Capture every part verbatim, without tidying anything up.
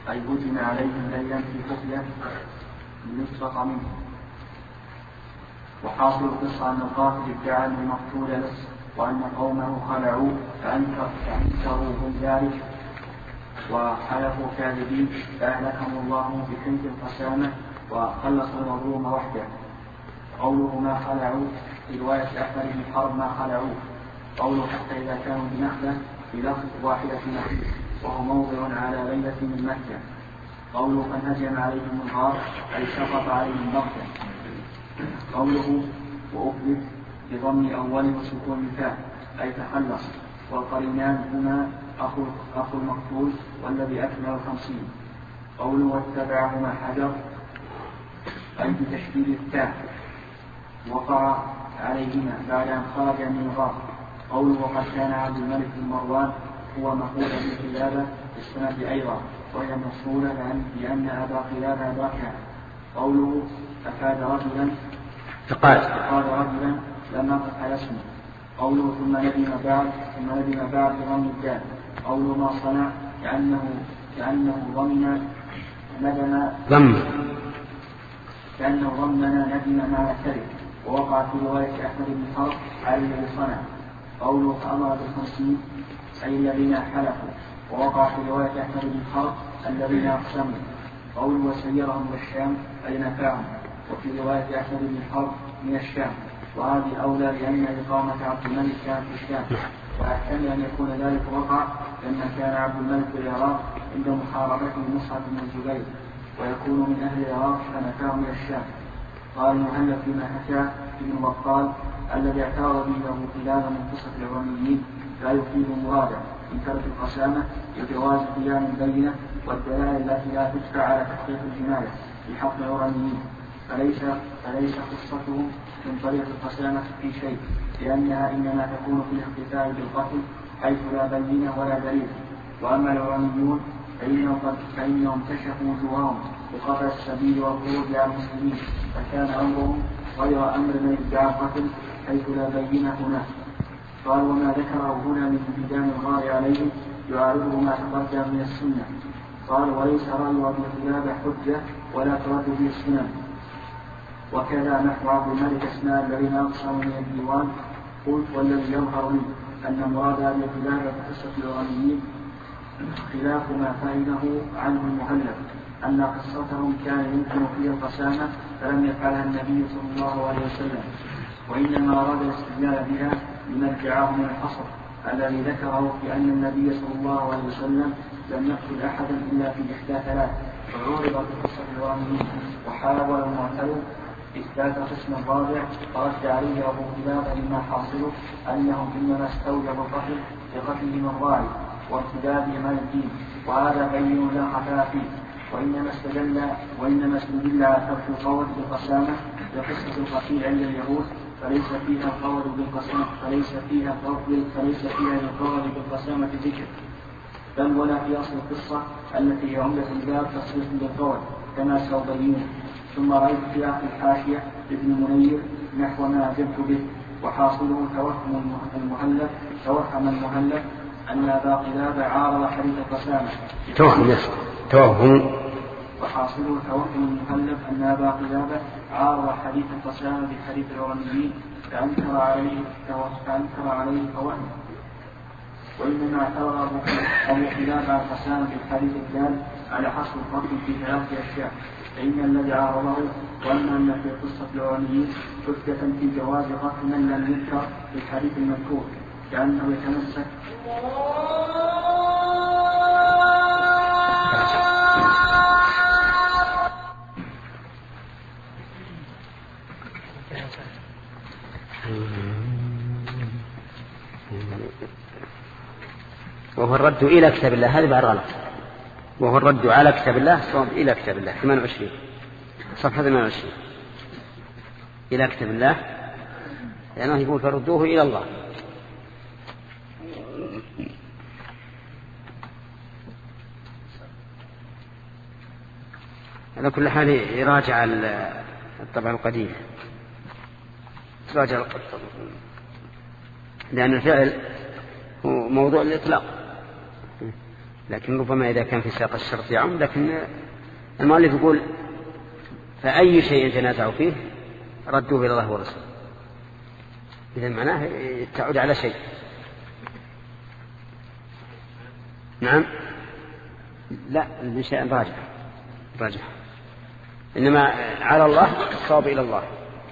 أي هجم عليهم ليلا في خفية ليسرق منه. وحاصل القصة أن القاتل ادعى أن المقتول لص وأن قومه خلعوه فأنكر فأنكروا من ذلك وحلفوا كاذبين فأهلكهم الله بحنث القسامة وخلص المظلوم وحده. قوله ما خلعوا في رواية أحمد بن حرب ما خلعوه. قوله حتى إذا كانوا بنخلة بلفظ واحدة نخيل وهو موضع على ليلة من مكة. قوله فانهجم عليهم الغار أي سقط عليهم بغتة. قوله وأفلت بضم أول وسكون الفاء أي تخلص. والقرينان هما أخو, أخو المقتول والذي أكمل الخمسين. قوله واتبعهما حجر أي بتشديد التاء وقع عليهما بعد أن خرج من الغار. قوله وقد كان عبد الملك بن مروان هو مقول بالقلابة في السنة أيضا وهي مصولة لأن أبا قلابة بكى. قوله أفاد رجلا فقال فقال رجلا لم نقف على اسمه. قوله ثم ندم بعد ثم ندم بعد بضم الدال. قوله ما صنع كأنه كأنه ضمن ندم ضم كأنه ضمن ندم ما يعترف. ووقع في رواية أحمد بن حرب على الذي صنع. قوله فأمر بالخمسين أي الذين حلفوا. ووقع في رواية أحمد بن حرب الذين أقسموا. قوله وسيرهم للشام أي نفاهم. وفي رواية أحمد بن حرب من الشام وهذه أولى لأن إقامة عبد الملك كانت في الشام وأحتمل أن يكون ذلك وقع لما كان عبد الملك بالعراق عند محاربته مصعب بن الزبير ويكون من أهل العراق فنفاه من الشام. قال المهلب فيما حكاه ابن بطال الذي اعترض به أبو قلابة من قصة العرانيين لا يفيد مرادا من ترك القسامة وجواز قيام البينة والدلائل التي لا تدفع على تحقيق الجناية في حق العرانيين فليس, فليس قصتهم من طريق القسامة في شيء لأنها إنما تكون في الاحتفال بالقتل حيث لا بينة ولا دليل. وأما العرانيون فإنهم, فإنهم كشفوا وجوههم بقطع السبيل والخروج على المسلمين فكان أمرهم غير أمر من ادعى القتل حيث لا بينة هناك. قال وما ذكره هنا من ابتدام الغار عليهم يعارضه ما تقدم من السنة. قال وليس رأي أبي قلابة حجة ولا ترد به السنن. وكذا نحو عبد الملك اسماء الذين أقسموا من الديوان. قلت والذي يظهر لي أن مراد أبي قلابة قصة العرانيين خلاف ما فهمه عنه المهلب أن قصتهم كان يمكن فيها القسامة فلم يفعلها النبي صلى الله عليه وسلم وإنما أراد الاستدلال بها لما ادعاه من الحصر الذي ذكره في أن النبي صلى الله عليه وسلم لم يقتل أحدا إلا في إحدى ثلاث. فعرض بقصة العرانيين وحاول المعترض إثبات قسم الرابع فرد عليه أبو قلابة مما حاصله أنهم إنما استوجبوا القتل لقتلهم الراعي وارتدادهم عن الدين وهذا بين لا خفاء فيه. وإنما استدل وإنما استدل على ترك القول بالقسامة لقصة القتيل عند اليهود فليس فيها القول بالقسامة فليس فيها القول فليس فيها القول بالقسامة ذكر بل ولا في أصل القصة التي هي عمدة الباب تصريح بالقول كما سأبينه. ثم رأيت في آخر الحاشية ابن منير نحو ما أجبت به وحاصله توهم المهلب توهم المهلب أن أبا قلابة عارض حديث القسامة توهم توهم وحاصله توهم المهلب أن أبا قلابة عارض حديث القسامة بحديث العرانيين فأنكر عليه فأنكر عليه فوهم. وإنما اعتبر أبو قلابة عن القسامة بالحديث الدال على حصر القتل في ثلاث أشياء فإن الذي عارضه وأن أن في قصة العرانيين حجة في جواز قتل من لم يذكر في الحديث المذكور كأنه يتمسك وهو الرد إلى كتاب الله هذا بعد غلط وهو الرد على كتاب الله صواب إلى كتاب الله ثمانية وعشرين صفحة ثمانية وعشرين إلى كتاب الله لأنه يعني يقول فردوه إلى الله. على كل حال يراجع الطبع القديم يراجع لأن الفعل هو موضوع الإطلاق لكن ربما إذا كان في سياق الشرط يعم. لكن المؤلف يقول فأي شيء تنازعوا فيه ردوه إلى الله ورسوله، إذا معناه تعود على شيء. نعم لا من شيء راجع راجع إنما على الله الصواب إلى الله.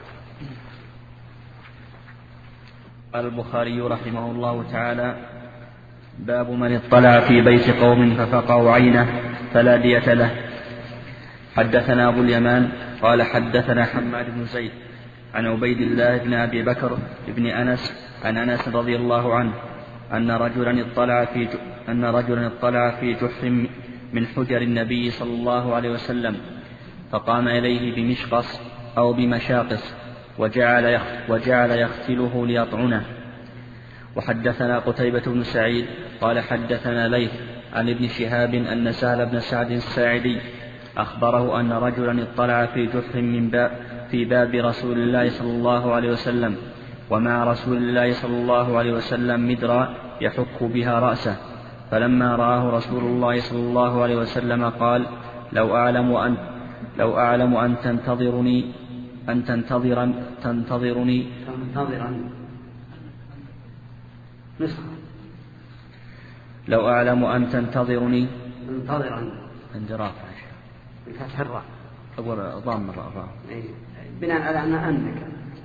قال البخاري رحمه الله تعالى: باب من اطلع في بيت قوم ففقعوا عينه فلا دية له. حدثنا أبو اليمان قال حدثنا حماد بن زيد عن عبيد الله بن أبي بكر بن أنس عن أنس رضي الله عنه أن رجلا اطلع في أن رجلا اطلع في جحر من حجر النبي صلى الله عليه وسلم فقام إليه بمشقص أو بمشاقص وجعل وجعل يغسله ليطعنه. وحدثنا قتيبة بن سعيد قال حدثنا ليث عن ابن شهاب أن سهل بن سعد الساعدي أخبره أن رجلا اطلع في جحر من باب في باب رسول الله صلى الله عليه وسلم ومع رسول الله صلى الله عليه وسلم مدرا يحك بها رأسه، فلما رآه رسول الله صلى الله عليه وسلم قال: لو أعلم أن لو أعلم أن تنتظرني أن تنتظرا تنتظرني تنتظرا لو أعلم أن تنتظرني تنتظرا انجراف بفتح الراء أقول ضام الراء بناء على أن أنك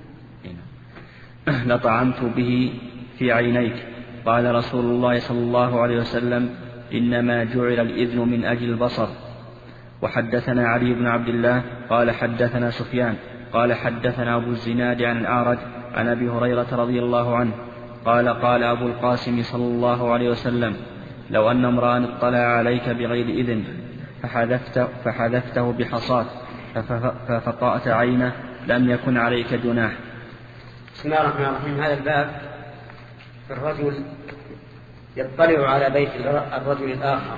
لطعنت به في عينيك. قال رسول الله صلى الله عليه وسلم: إنما جعل الإذن من أجل البصر. وحدثنا علي بن عبد الله قال حدثنا سفيان قال حدثنا أبو الزناد عن الأعرج عن أبي هريرة رضي الله عنه قال: قال أبو القاسم صلى الله عليه وسلم: لو أن امرأ اطلع عليك بغير إذن فحذفت فحذفته بحصاة ففقأت عينه لم يكن عليك جناح. بسم الله الرحمن الرحيم. هذا الباب الرجل يطلع على بيت الرجل الآخر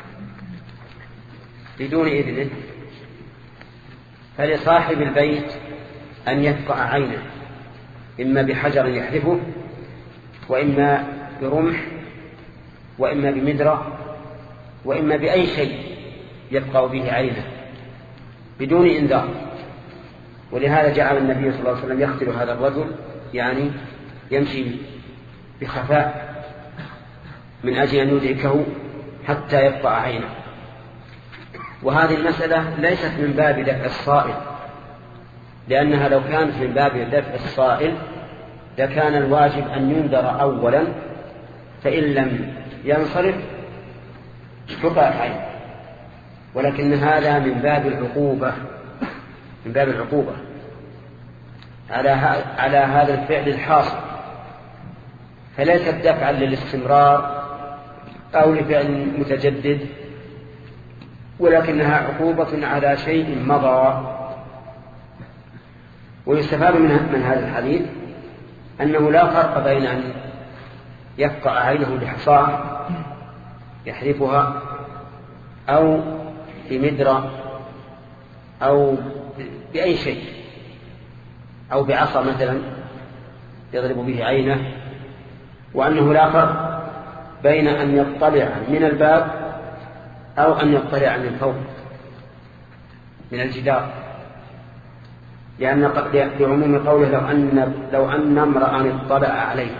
بدون إذنه، فلصاحب البيت أن يفقع عينه إما بحجر يحذفه وإما برمح وإما بمدرة وإما بأي شيء يفقع به عينه بدون إنذار. ولهذا جعل النبي صلى الله عليه وسلم يقتل هذا الرجل، يعني يمشي بخفاء من أجل أن يدركه حتى يفقع عينه. وهذه المسألة ليست من باب دفع الصائل، لأنها لو كانت من باب دفع الصائل لكان الواجب أن ينذر أولا، فإن لم ينصرف فقعت عينه. ولكن هذا من باب العقوبة من باب العقوبة على على هذا الفعل الحاصل، فليست دفعا للاستمرار أو لفعل متجدد، ولكنها عقوبة على شيء مضى. ويستفاد من هذا الحديث أنه لا فرق بين أن يفقع عينه بحصاة يحذفها أو بمدرة أو بأي شيء أو بعصا مثلا يضرب به عينه، وأنه لا فرق بين أن يطلع من الباب أو أن يطلع من فوق من الجدار، لأن بعموم قوله لو أن لو أن امرأ اطلع عليك.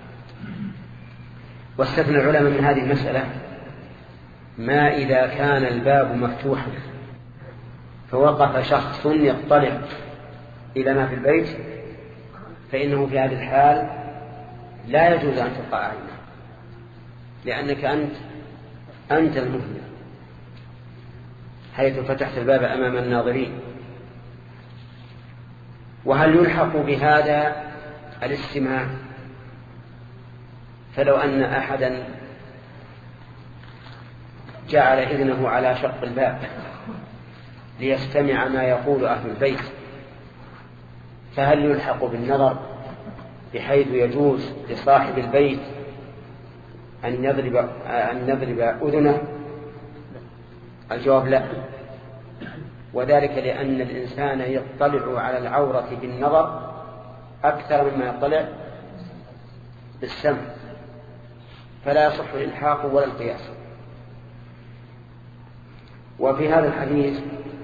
واستثنى العلماء من هذه المسألة ما إذا كان الباب مفتوحا فوقف شخص يطلع إلى ما في البيت، فإنه في هذه الحال لا يجوز أن تفقع عينه، لأنك أنت أنت المهمل حيث فتحت الباب أمام الناظرين. وهل يلحق بهذا الاستماع؟ فلو أن أحدا جعل إذنه على شق الباب ليستمع ما يقول أهل البيت، فهل يلحق بالنظر بحيث يجوز لصاحب البيت أن يضرب أن يضرب أذنه؟ الجواب لا، وذلك لأن الإنسان يطلع على العورة بالنظر أكثر مما يطلع بالسمع، فلا يصح الإلحاق ولا القياس. وفي هذا الحديث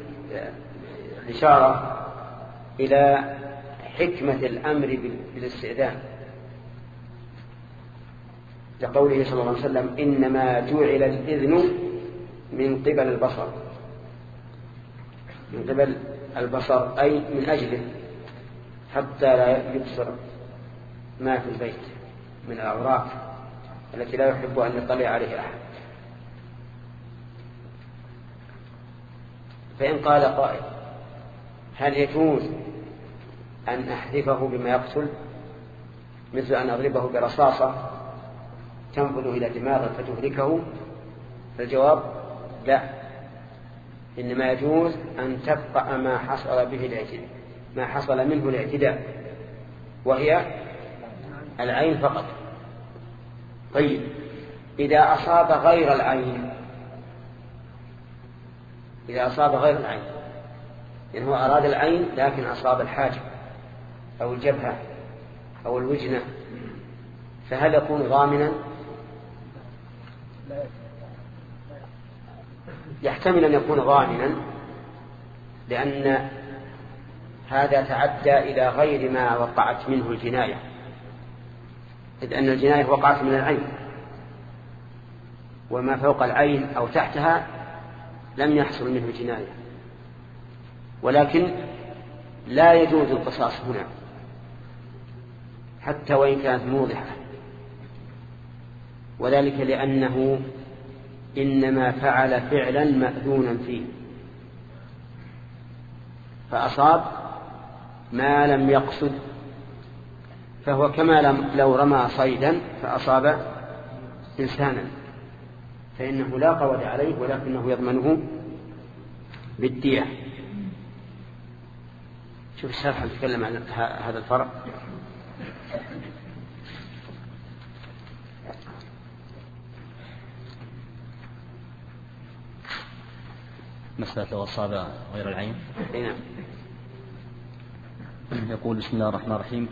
إشارة إلى حكمة الأمر بالاستئذان، لقوله صلى الله عليه وسلم إنما جعل الإذن من قبل البصر، من قبل البصر أي من أجله، حتى لا يبصر ما في البيت من الأوراق التي لا يحب أن يطلع عليه أحد. فإن قال قائل هل يجوز أن أحذفه بما يقتل، مثل أن أضربه برصاصة تنفذ إلى دماغه فتهلكه؟ فالجواب لا، إنما يجوز أن تبقى ما حصل به الاعتداء، ما حصل منه الاعتداء، وهي العين فقط. طيب إذا أصاب غير العين، إذا أصاب غير العين يعني هو أراد العين لكن أصاب الحاجب أو الجبهة أو الوجنة، فهل يكون ضامنا؟ يحتمل أن يكون ضامنا، لأن هذا تعدى إلى غير ما وقعت منه الجناية، إذ أن الجناية وقعت من العين، وما فوق العين أو تحتها لم يحصل منه جناية. ولكن لا يجوز القصاص هنا حتى وإن كانت موضحة، وذلك لأنه إنما فعل فعلا مأذونا فيه، فأصاب ما لم يقصد، فهو كما لو رمى صيدا فأصاب إنسانا، فإنه لا قود عليه ولكنه يضمنه بالدية. شوف الشرح يتكلم عن هذا الفرق. مسألة لو أصاب غير العين. نعم. يقول بسم الله الرحمن الرحيم: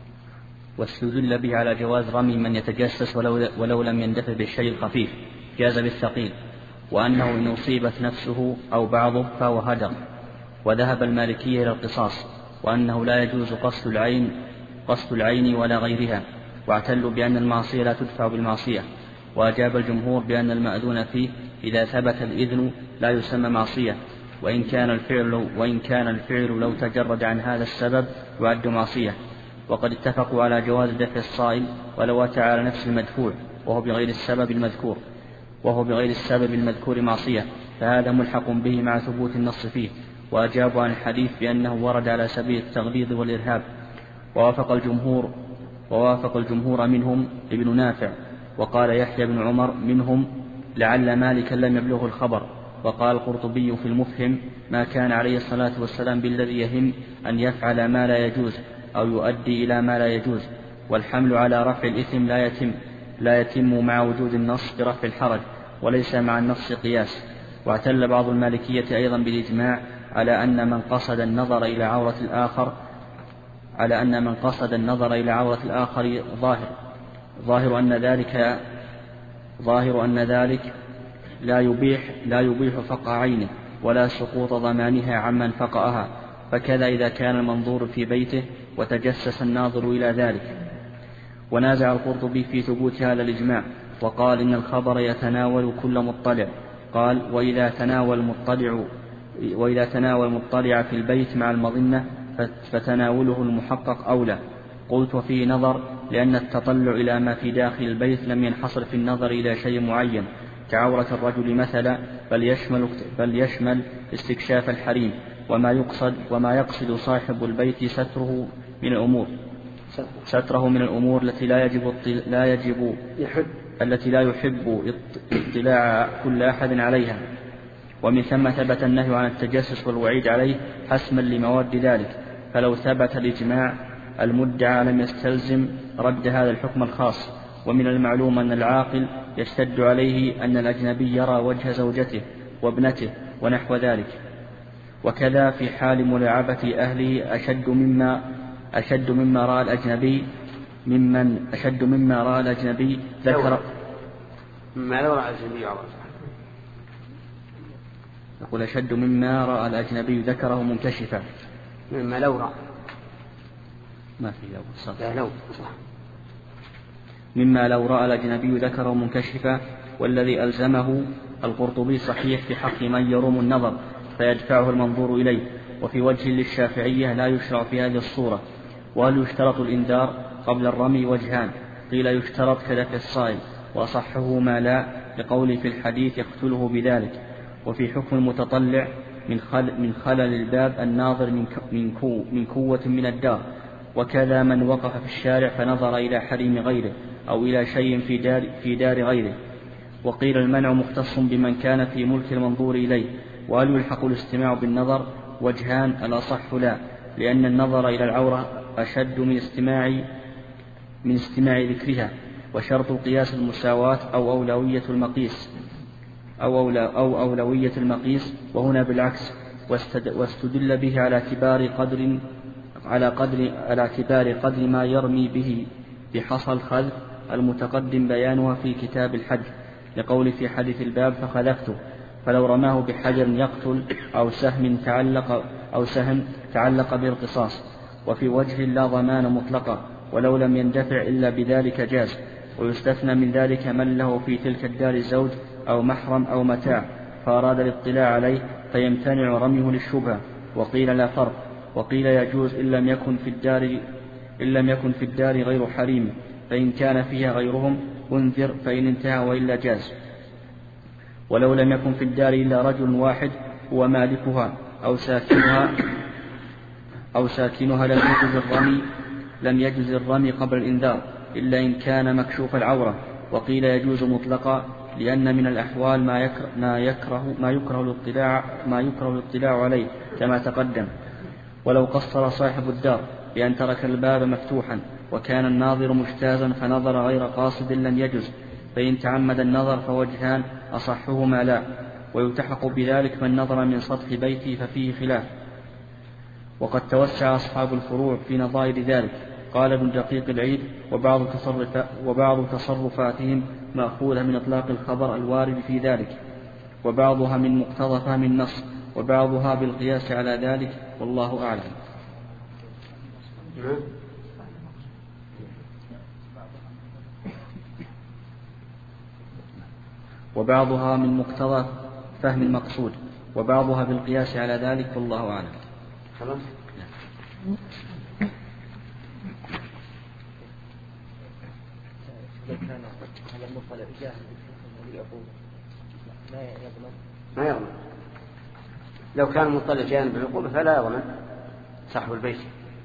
واستدل به على جواز رمي من يتجسس ولو, ولو لم يندفع بالشيء الخفيف، جاز بالثقيل، وأنه إن أصيبت نفسه أو بعضه فهو هدر. وذهب المالكية إلى القصاص، وأنه لا يجوز قصد العين قصد العين ولا غيرها، واعتلوا بأن المعصية لا تدفع بالمعصية. وأجاب الجمهور بأن المأذون فيه إذا ثبت الإذن لا يسمى معصية، وإن كان الفعل وإن كان الفعل لو تجرد عن هذا السبب يعد معصية. وقد اتفقوا على جواز دفع الصائل ولو أتى على نفس المدفوع وهو بغير السبب المذكور وهو بغير السبب المذكور معصية، فهذا ملحق به مع ثبوت النص فيه. وأجابوا عن الحديث بأنه ورد على سبيل التغليظ والإرهاب. ووافق الجمهور ووافق الجمهور منهم ابن نافع، وقال يحيى بن عمر منهم لعل مالكا لم يبلغه الخبر. وقال القرطبي في المفهم ما كان عليه الصلاة والسلام بالذي يهم أن يفعل ما لا يجوز أو يؤدي إلى ما لا يجوز، والحمل على رفع الإثم لا يتم لا يتم مع وجود النص برفع الحرج، وليس مع النص قياس. واعتل بعض المالكية أيضا بالإجماع على أن من قصد النظر إلى عورة الآخر على أن من قصد النظر إلى عورة الآخر ظاهر ظاهر أن ذلك ظاهر أن ذلك لا يبيح لا يبيح فقع عينه ولا سقوط ضمانها عمن فقأها، فكذا إذا كان المنظور في بيته وتجسس الناظر إلى ذلك. ونازع القرطبي في ثبوت هذا الإجماع، وقال إن الخبر يتناول كل مطلع. قال وإذا تناول المطلع وإذا تناول المطلع في البيت مع المظنة فتناوله المحقق أولى. قلت وفيه نظر، لأن التطلع إلى ما في داخل البيت لم ينحصر في النظر إلى شيء معين كعورة الرجل مثلا، بل يشمل, بل يشمل استكشاف الحريم، وما يقصد, وما يقصد صاحب البيت ستره من الأمور ستره من الأمور التي لا يجب, لا يجب التي لا يحب اطلاع كل أحد عليها. ومن ثم ثبت النهي عن التجسس والوعيد عليه حسما لمواد ذلك. فلو ثبت الإجماع المدعى لم يستلزم رد هذا الحكم الخاص. ومن المعلوم أن العاقل يشتد عليه أن الأجنبي يرى وجه زوجته وابنته ونحو ذلك. وكذا في حال ملاعبة أهله أشد مما أشد مما رأى الأجنبي ممن أشد مما رأى الأجنبي ذكر ما لو رأى الأجنبي يقول أشد مما رأى الأجنبي ذكره منكشفا. مما لو رأى ما في لو صح. لا لو صح. مما لو رأى الأجنبي ذكره منكشفا، والذي ألزمه القرطبي صحيح في حق من يروم النظر فيدفعه المنظور إليه. وفي وجه للشافعية لا يشرع في هذه الصورة. وهل يشترط الإنذار قبل الرمي؟ وجهان، قيل يشترط كدفع الصائل، وأصحه ما لا، لقول في الحديث يقتله بذلك. وفي حكم المتطلع من, خل من خلل الباب الناظر من, من, كو من كوة من الدار، وكذا من وقف في الشارع فنظر إلى حريم غيره أو إلى شيء في دار, في دار غيره. وقيل المنع مختص بمن كان في ملك المنظور إليه. وهل يلحق الاستماع بالنظر؟ وجهان، الأصح لا، لأن النظر إلى العورة أشد من استماع من استماع ذكرها. وشرط القياس المساواة أو أولوية المقيس أو, أولى أو أولوية المقيس، وهنا بالعكس. واستدل به على اعتبار قدر على قدر على اعتبار قدر ما يرمي به بحصى الخذف المتقدم بيانها في كتاب الحج، لقول في حديث الباب فخذفته. فلو رماه بحجر يقتل أو سهم تعلق أو سهم تعلق بالقصاص. وفي وجه لا ضمان مطلقا، ولو لم يندفع إلا بذلك جاز. ويستثنى من ذلك من له في تلك الدار زوج أو محرم أو متاع فأراد الاطلاع عليه فيمتنع رميه للشبهة. وقيل لا فرق. وقيل يجوز إن لم يكن في الدار إن لم يكن في الدار غير حريم، فإن كان فيها غيرهم انذر، فإن انتهى وإلا جاز. ولو لم يكن في الدار إلا رجل واحد هو مالكها أو ساكنها أو ساكنها لم يجز الرمي لم يجز الرمي قبل الإنذار إلا إن كان مكشوف العورة. وقيل يجوز مطلقا، لأن من الأحوال ما يكره ما يكره ما يكره الاطلاع ما يكره الاطلاع عليه كما تقدم. ولو قصر صاحب الدار بأن ترك الباب مفتوحا وكان الناظر مجتازا فنظر غير قاصد لم يجز. فإن تعمد النظر فوجهان، أصحهما لا. ويلتحق بذلك من نظر من سطح بيته ففيه خلاف. وقد توسع أصحاب الفروع في نظائر ذلك. قال ابن دقيق العيد وبعض, تصرف وبعض تصرفاتهم مأخوذة من إطلاق الخبر الوارد في ذلك، وبعضها من مقتضى فهم النص، وبعضها بالقياس على ذلك، والله أعلم. وبعضها من مقتضى فهم المقصود، وبعضها بالقياس على ذلك، والله أعلم. خلاص. ما يضمن. لو كان مطلع جانب العقوبة فلا يضمن صاحب البيت،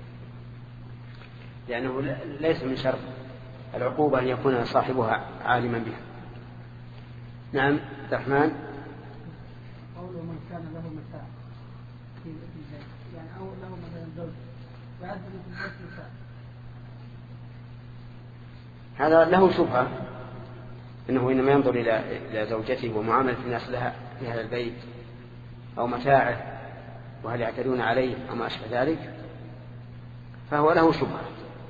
لأنه ليس من شرط العقوبة أن يكون صاحبها عالما بها. نعم عبد الرحمن. قوله من كان له متاع في البيت، يعني أو له مثلا زوج وعزل في البيت متاع، هذا له شبهة إنه إنما ينظر إلى زوجته ومعاملة الناس لها في هذا البيت أو متاعه وهل يعتدون عليه أو ما أشبه ذلك، فهو له شبهة.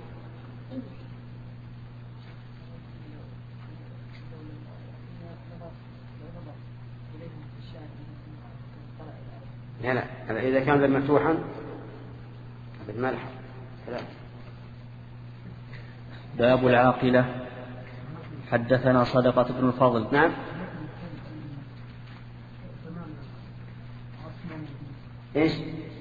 لا لا إذا كان ذا مفتوحا بالملح لا. باب العاقلة. حدثنا صدقة بن الفضل. نعم. ايش؟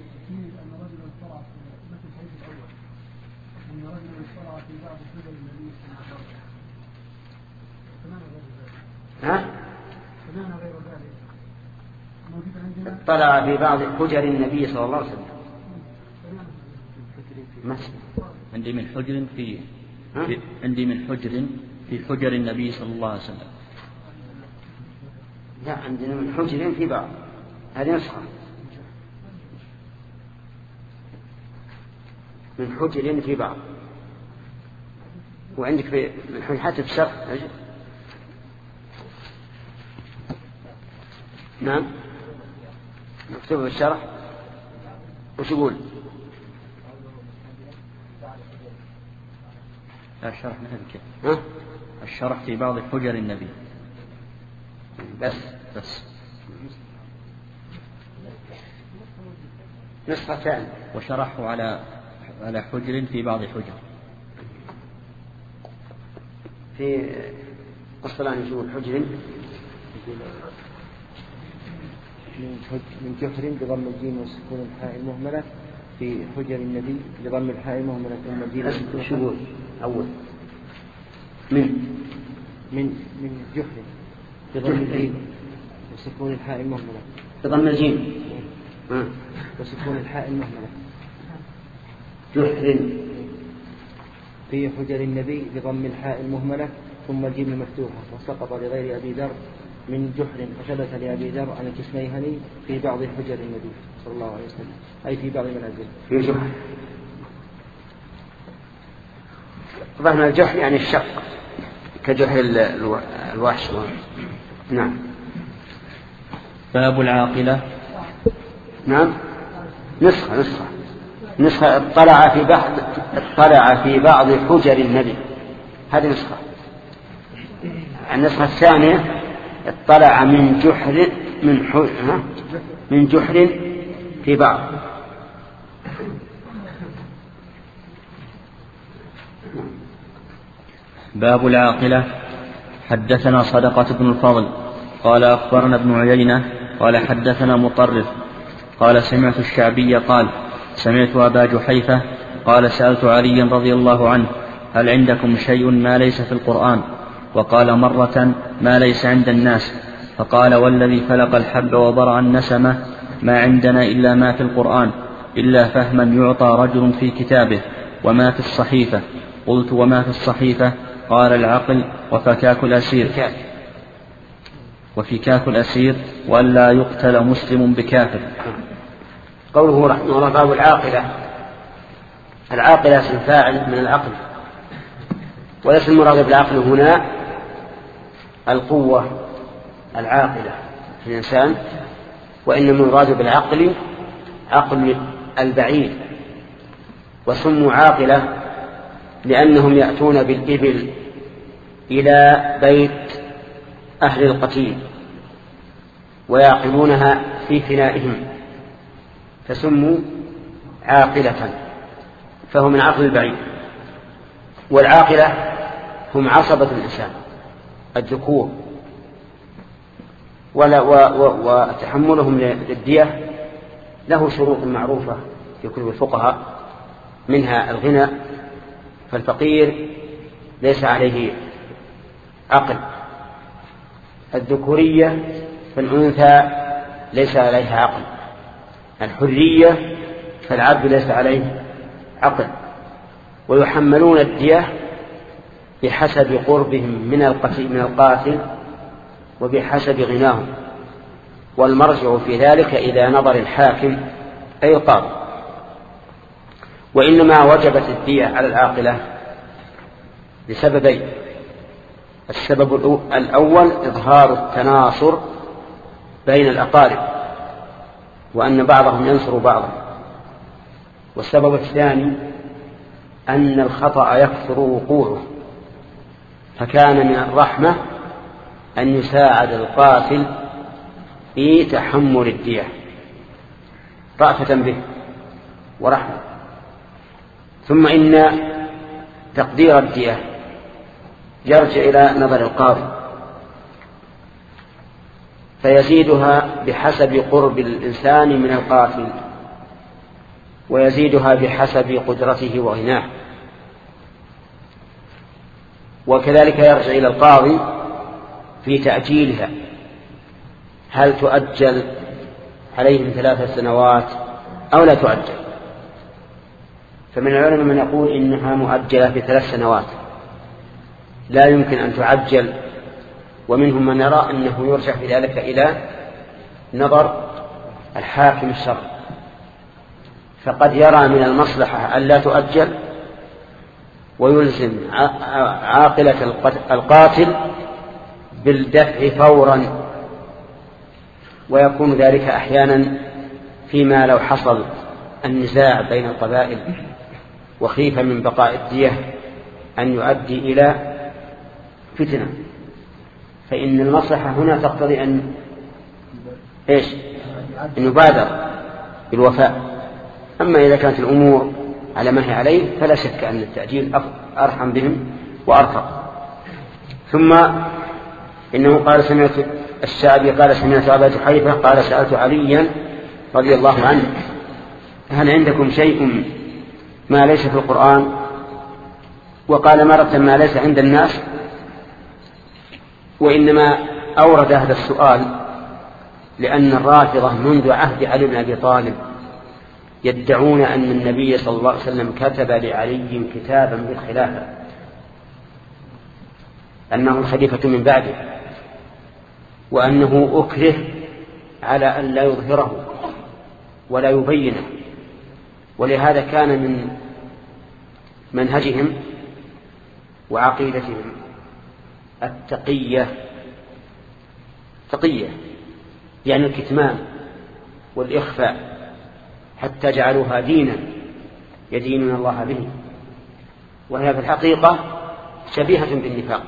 ها؟ اطلع في بعض حجر النبي صلى الله عليه وسلم. عندي من حجر في, في عندي من حجر في حجر النبي صلى الله عليه وسلم. لا عندنا من حجر في بعض، هذه نسخة من حجر في بعض، وعندك في من حجر حتى في الشرح. نعم مكتوب في الشرح. وش يقول؟ الشرح مثل كده. الشرح في بعض حجر النبي بس بس نسختان. وشرحه على على حجر في بعض حجر. في الصلاة نشوف حجر من جحر بضم الجيم وسكون الحاء المهملة في حجر النبي بضم الحاء المهملة ثم الجيم شو أول من من من جحر بضم الجيم وسكون الحاء المهملة بضم الجيم وسكون الحاء المهملة جحر في حجر النبي بضم الحاء المهملة ثم الجيم مفتوحة وسقط لغير أبي ذر من جحر وثبت لأبي ذر عن الكسميهني في بعض حجر النبي صلى الله عليه وسلم أي في بعض منازله في جحر. ظهر الجحر يعني الشق كجحر الوحش. نعم. باب العاقلة. نعم نسخة نسخة نسخة اطلع في بعض اطلع في بعض حجر النبي، هذه نسخة. النسخة الثانية اطلع من جحر من حجر من جحر في بعض. باب العاقلة. حدثنا صدقة بن الفضل قال أخبرنا ابن عيينة قال حدثنا مطرف قال سمعت الشعبي قال سمعت أبا جحيفة قال سألت علي رضي الله عنه هل عندكم شيء ما ليس في القرآن؟ وقال مرة ما ليس عند الناس، فقال والذي فلق الحب وبرع النسمة ما عندنا إلا ما في القرآن إلا فهما يعطى رجل في كتابه وما في الصحيفة. قلت وما في الصحيفة؟ قال العقل وفكاك الأسير وفكاك الأسير وألا يقتل مسلم بكافر. قوله رحمه الله باب العاقلة. العاقلة اسم فاعل من العقل، وليس المراد بالعقل هنا القوة العاقلة في الإنسان، وإن المراد بالعقل عقل البعيد. وسموا عاقلة لأنهم يأتون بالإبل إلى بيت أهل القتيل ويعقلونها في فنائهم فسموا عاقلة، فهم من عقل البعيد. والعاقلة هم عصبة الإنسان الذكور، وتحملهم للدية له شروط معروفة في كتب الفقهاء، منها الغنى، فالفقير ليس عليه عقل، الذكورية فالأنثى ليس عليها عقل، الحرية فالعبد ليس عليه عقل. ويحملون الدية بحسب قربهم من القتيل من القاتل وبحسب غناهم، والمرجع في ذلك إلى نظر الحاكم أي القاضي. وإنما وجبت الدية على العاقلة لسببين: السبب الأول إظهار التناصر بين الأقارب وأن بعضهم ينصر بعضا، والسبب الثاني أن الخطأ يكثر وقوعه، فكان من الرحمة أن يساعد القاتل في تحمل الدية رأفة به ورحمة. ثم إن تقدير الدية يرجع إلى نظر القاضي فيزيدها بحسب قرب الإنسان من القاتل، ويزيدها بحسب قدرته وغناه، وكذلك يرجع إلى القاضي في تأجيلها، هل تؤجل عليهم ثلاث سنوات أو لا تؤجل. فمن العلماء من يقول إنها مؤجلة في ثلاث سنوات لا يمكن أن تعجل، ومنهم من يرى أنه يرجع في ذلك إلى نظر الحاكم الشرعي، فقد يرى من المصلحة أن لا تؤجل ويلزم عاقلة القاتل بالدفع فورا، ويكون ذلك أحيانا فيما لو حصل النزاع بين القبائل وخيف من بقاء الدية أن يؤدي إلى فتنة، فإن المصلحة هنا تقتضي أن إيش؟ أن يبادر بالوفاء أما إذا كانت الأمور على ما هي عليه فلا شك أن التأجيل أرحم بهم وأرفق. ثم إنه قال سمعت الشعبي قال سمعت أبا جحيفة قال سألت عليا رضي الله عنه هل عندكم شيء ما ليس في القرآن؟ وقال مرة ما ليس عند الناس. وإنما أورد هذا السؤال لأن الرافضة منذ عهد علي بن أبي طالب يدعون أن النبي صلى الله عليه وسلم كتب لعلي كتابا بالخلافة، أنه الخليفة من بعده، وأنه أكره على أن لا يظهره ولا يبينه. ولهذا كان من منهجهم وعقيدتهم التقية، تقية يعني الكتمان والإخفاء، حتى جعلوها دينا يدينون الله به، وهي في الحقيقة شبيهة بالنفاق.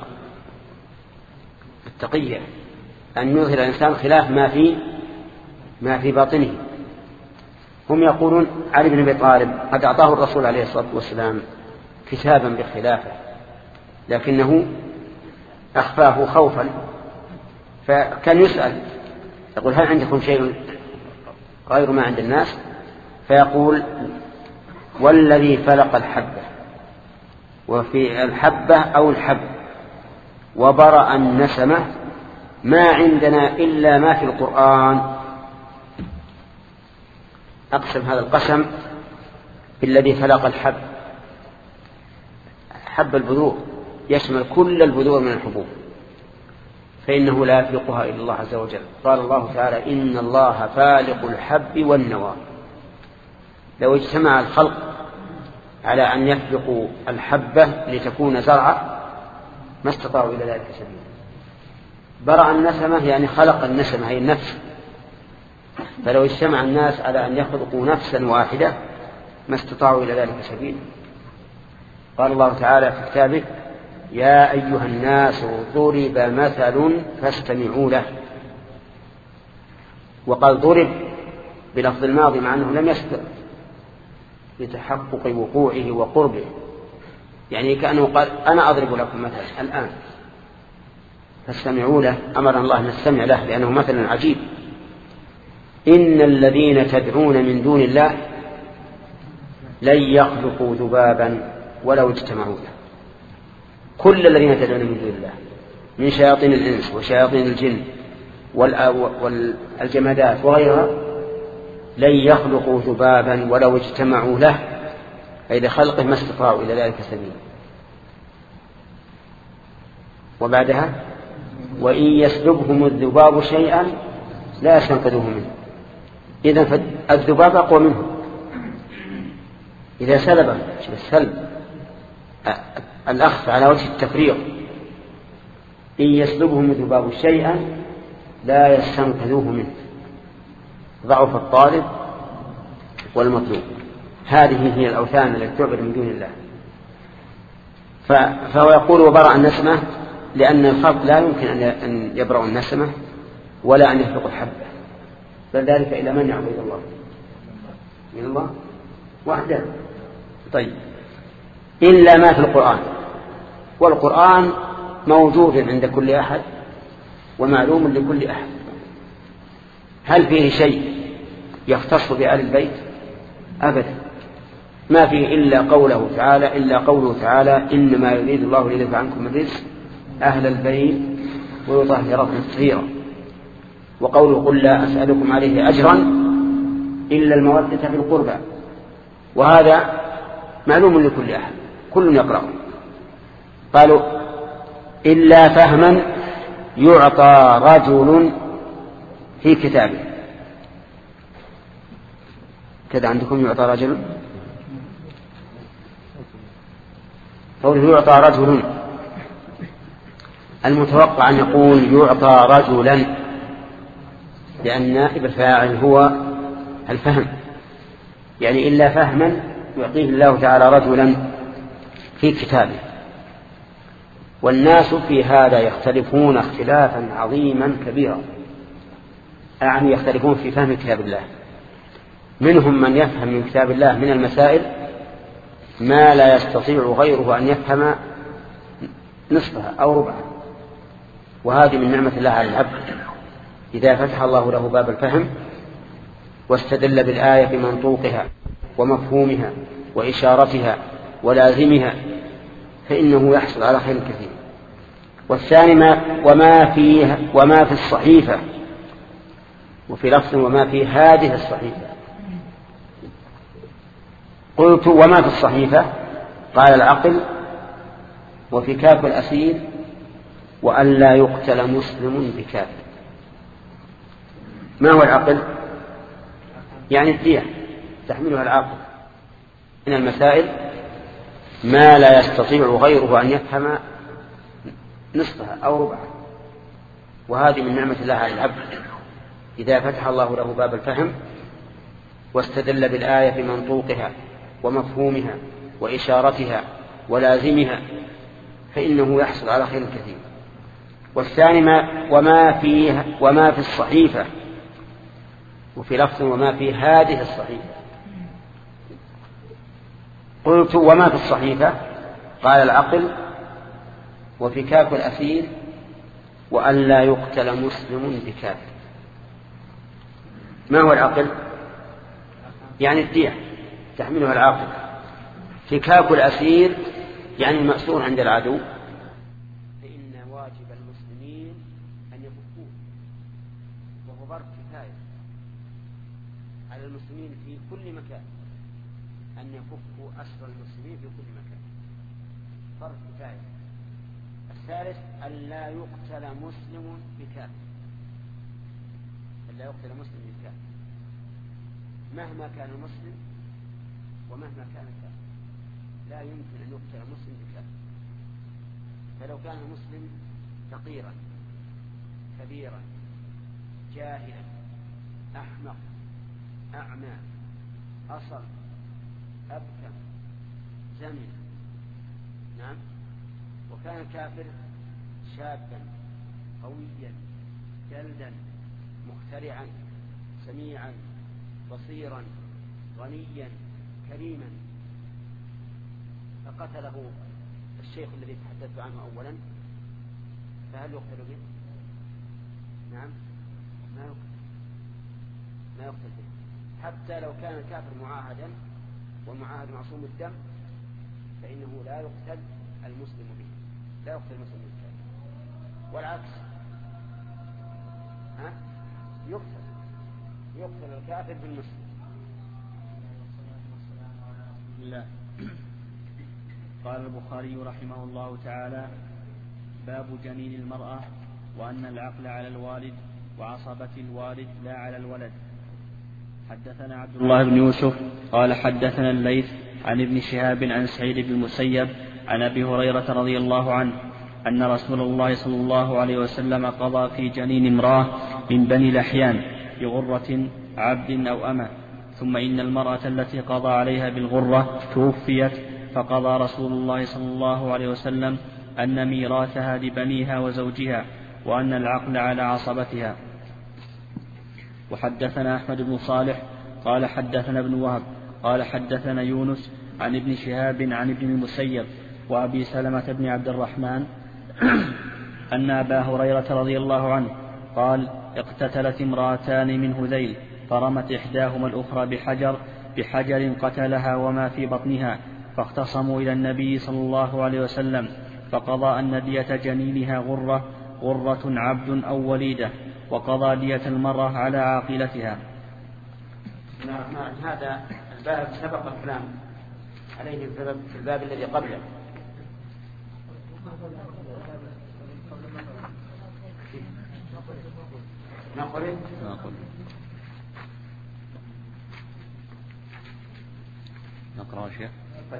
التقية أن يظهر الإنسان خلاف ما في ما في باطنه. هم يقولون علي بن أبي طالب قد أعطاه الرسول عليه الصلاة والسلام كتابا بالخلافة لكنه أخفاه خوفا، فكان يسأل يقول هل عندكم شيء غير ما عند الناس؟ فيقول والذي فلق الحبة، وفي الحبة أو الحب وبرأ النسمة ما عندنا إلا ما في القرآن. أقسم هذا القسم بالذي فلق الحب، حب البذور يشمل كل البذور من الحبوب، فإنه لا يفلقها إلا الله عز وجل. قال الله تعالى إن الله فالق الحب والنوى. لو اجتمع الخلق على أن يفلقوا الحبة لتكون زرعة ما استطاعوا إلى ذلك سبيلا. برأ النسمة يعني خلق النسمة هي النفس، فلو اجتمع الناس على أن يخلقوا نفسا واحدة ما استطاعوا إلى ذلك سبيلا. قال الله تعالى في كتابه يا أيها الناس ضرب مثل فاستمعوا له. وقال ضرب بلفظ الماضي مع أنه لم يسبق لتحقق وقوعه وقربه، يعني كأنه قال أنا أضرب لكم مثلا الآن فاستمعوا له. أمر الله أن نستمع له لأنه مثل عجيب. إن الذين تدعون من دون الله لن يخلقوا ذبابا ولو اجتمعوا له. كل الذين تدعون من دون الله من شياطين الإنس وشياطين الجن والجمادات وغيرها لن يخلقوا ذبابا ولو اجتمعوا له، أي لخلقه ما استطاعوا إلى ذلك سبيلا. وبعدها وإن يسلبهم الذباب شيئا لا يستنقذوه منه. إذن الذباب أقوى منه إذا سلبه السلب الأخذ على وجه التفريق. إن يسلبهم الذباب شيئا لا يستنقذوه منه، ضعف الطالب والمطلوب. هذه هي الأوثان التي تعبد من دون الله. فهو يقول وبرأ النسمة لأن الخلق لا يمكن أن يبرأ النسمة ولا أن يخلق الحبة، بل ذلك إلى من يعبد الله من الله وحده. طيب إلا ما في القرآن، والقرآن موجود عند كل أحد ومعلوم لكل أحد. هل فيه شيء يختص بآل البيت؟ أبدا، ما فيه إلا قوله تعالى إلا قوله تعالى إنما يريد الله ليذهب عنكم الرجس أهل البيت ويطهركم تطهيرا. وقوله قل لا أسألكم عليه أجرا إلا المودة في القربى، وهذا معلوم لكل أحد كل يقرأ. قالوا إلا فهما يعطى رجل في كتابه. كذا عندكم يعطى رجل، قوله يعطى رجل المتوقع أن يقول يعطى رجلا، لأن نائب الفاعل هو الفهم، يعني إلا فهما يعطيه الله تعالى رجلا في كتابه. والناس في هذا يختلفون اختلافا عظيما كبيرا، يعني يختلفون في فهم كتاب الله. منهم من يفهم من كتاب الله من المسائل ما لا يستطيع غيره أن يفهم نصفها أو ربعها، وهذه من نعمة الله على العبد إذا فتح الله له باب الفهم واستدل بالآية بمنطوقها ومفهومها وإشارتها ولازمها فإنه يحصل على خير كثير. والثاني ما وما فيه وما في الصحيفة، وفي لفظ وما في هذه الصحيفة. قلت وما في الصحيفة؟ قال العقل وفكاك الأسير وأن لا يقتل مسلم بكافر. ما هو العقل؟ يعني الدية تحملها العقل من المسائل ما لا يستطيع غيره أن يفهم نصفها أو ربعها، وهذه من نعمة الله على العبد إذا فتح الله له باب الفهم واستدل بالآية بمنطوقها ومفهومها وإشارتها ولازمها فإنه يحصل على خير كثير. والثاني ما وما فيه وما في الصحيفة، وفي لفظ وما في هذه الصحيفة. قلت وما في الصحيفة؟ قال العقل وفكاك الأسير وأن لا يقتل مسلم بكافر. ما هو العقل؟ يعني الدية تحملها العاقل. فكاك الأسير يعني المأسور عند العدو، فإن واجب المسلمين أن يفكوه، وهو ظرف كفاية على المسلمين في كل مكان أن يفكوا أسر المسلمين في كل مكان، ظرف كفاية. الثالث أن لا يقتل مسلم بكافر، أن لا يقتل مسلم بكافر مهما كان المسلم ومهما كان الكافر، لا يمكن أن يقتل مسلم بكافر. فلو كان المسلم فقيرا كبيرا جاهلا أحمق أعمى أصل أبكم زمن، نعم، وكان الكافر شابا قويا جلدا مخترعا سميعا بصيرا غنيا كريما، فقتله الشيخ الذي تحدثت عنه أولا، فهل يقتل به؟ نعم، ما يقتل ما يقتل به، حتى لو كان الكافر معاهدا والمعاهد معصوم الدم فإنه لا يقتل المسلم به، لا يقتل المسلم بالكافر. والعكس، ها؟ يقتل يقتل الكافر بالمسلم. الله. قال البخاري رحمه الله تعالى: باب جنين المرأة وأن العقل على الوالد وعصبة الوالد لا على الولد. حدثنا عبد الله بن يوسف قال حدثنا الليث عن ابن شهاب عن سعيد بن المسيب عن أبي هريرة رضي الله عنه أن رسول الله صلى الله عليه وسلم قضى في جنين امرأة من بني لحيان بغرة عبد أو أمة، ثم إن المرأة التي قضى عليها بالغرة توفيت، فقضى رسول الله صلى الله عليه وسلم أن ميراثها لبنيها وزوجها وأن العقل على عصبتها. وحدثنا أحمد بن صالح قال حدثنا ابن وهب قال حدثنا يونس عن ابن شهاب عن ابن المسيب وأبي سلمة بن عبد الرحمن أن أبا هريرة رضي الله عنه قال: اقتتلت امرأتان من هذيل فرمت إحداهما الأخرى بحجر بحجر قتلها وما في بطنها، فاختصموا إلى النبي صلى الله عليه وسلم فقضى أن دية جنينها غرة غرة عبد أو وليدة، وقضى دية المرأة على عاقلتها. هذا الباب سبق الكلام عليه في الباب الذي قبله. نقرأ نقرأ شيء.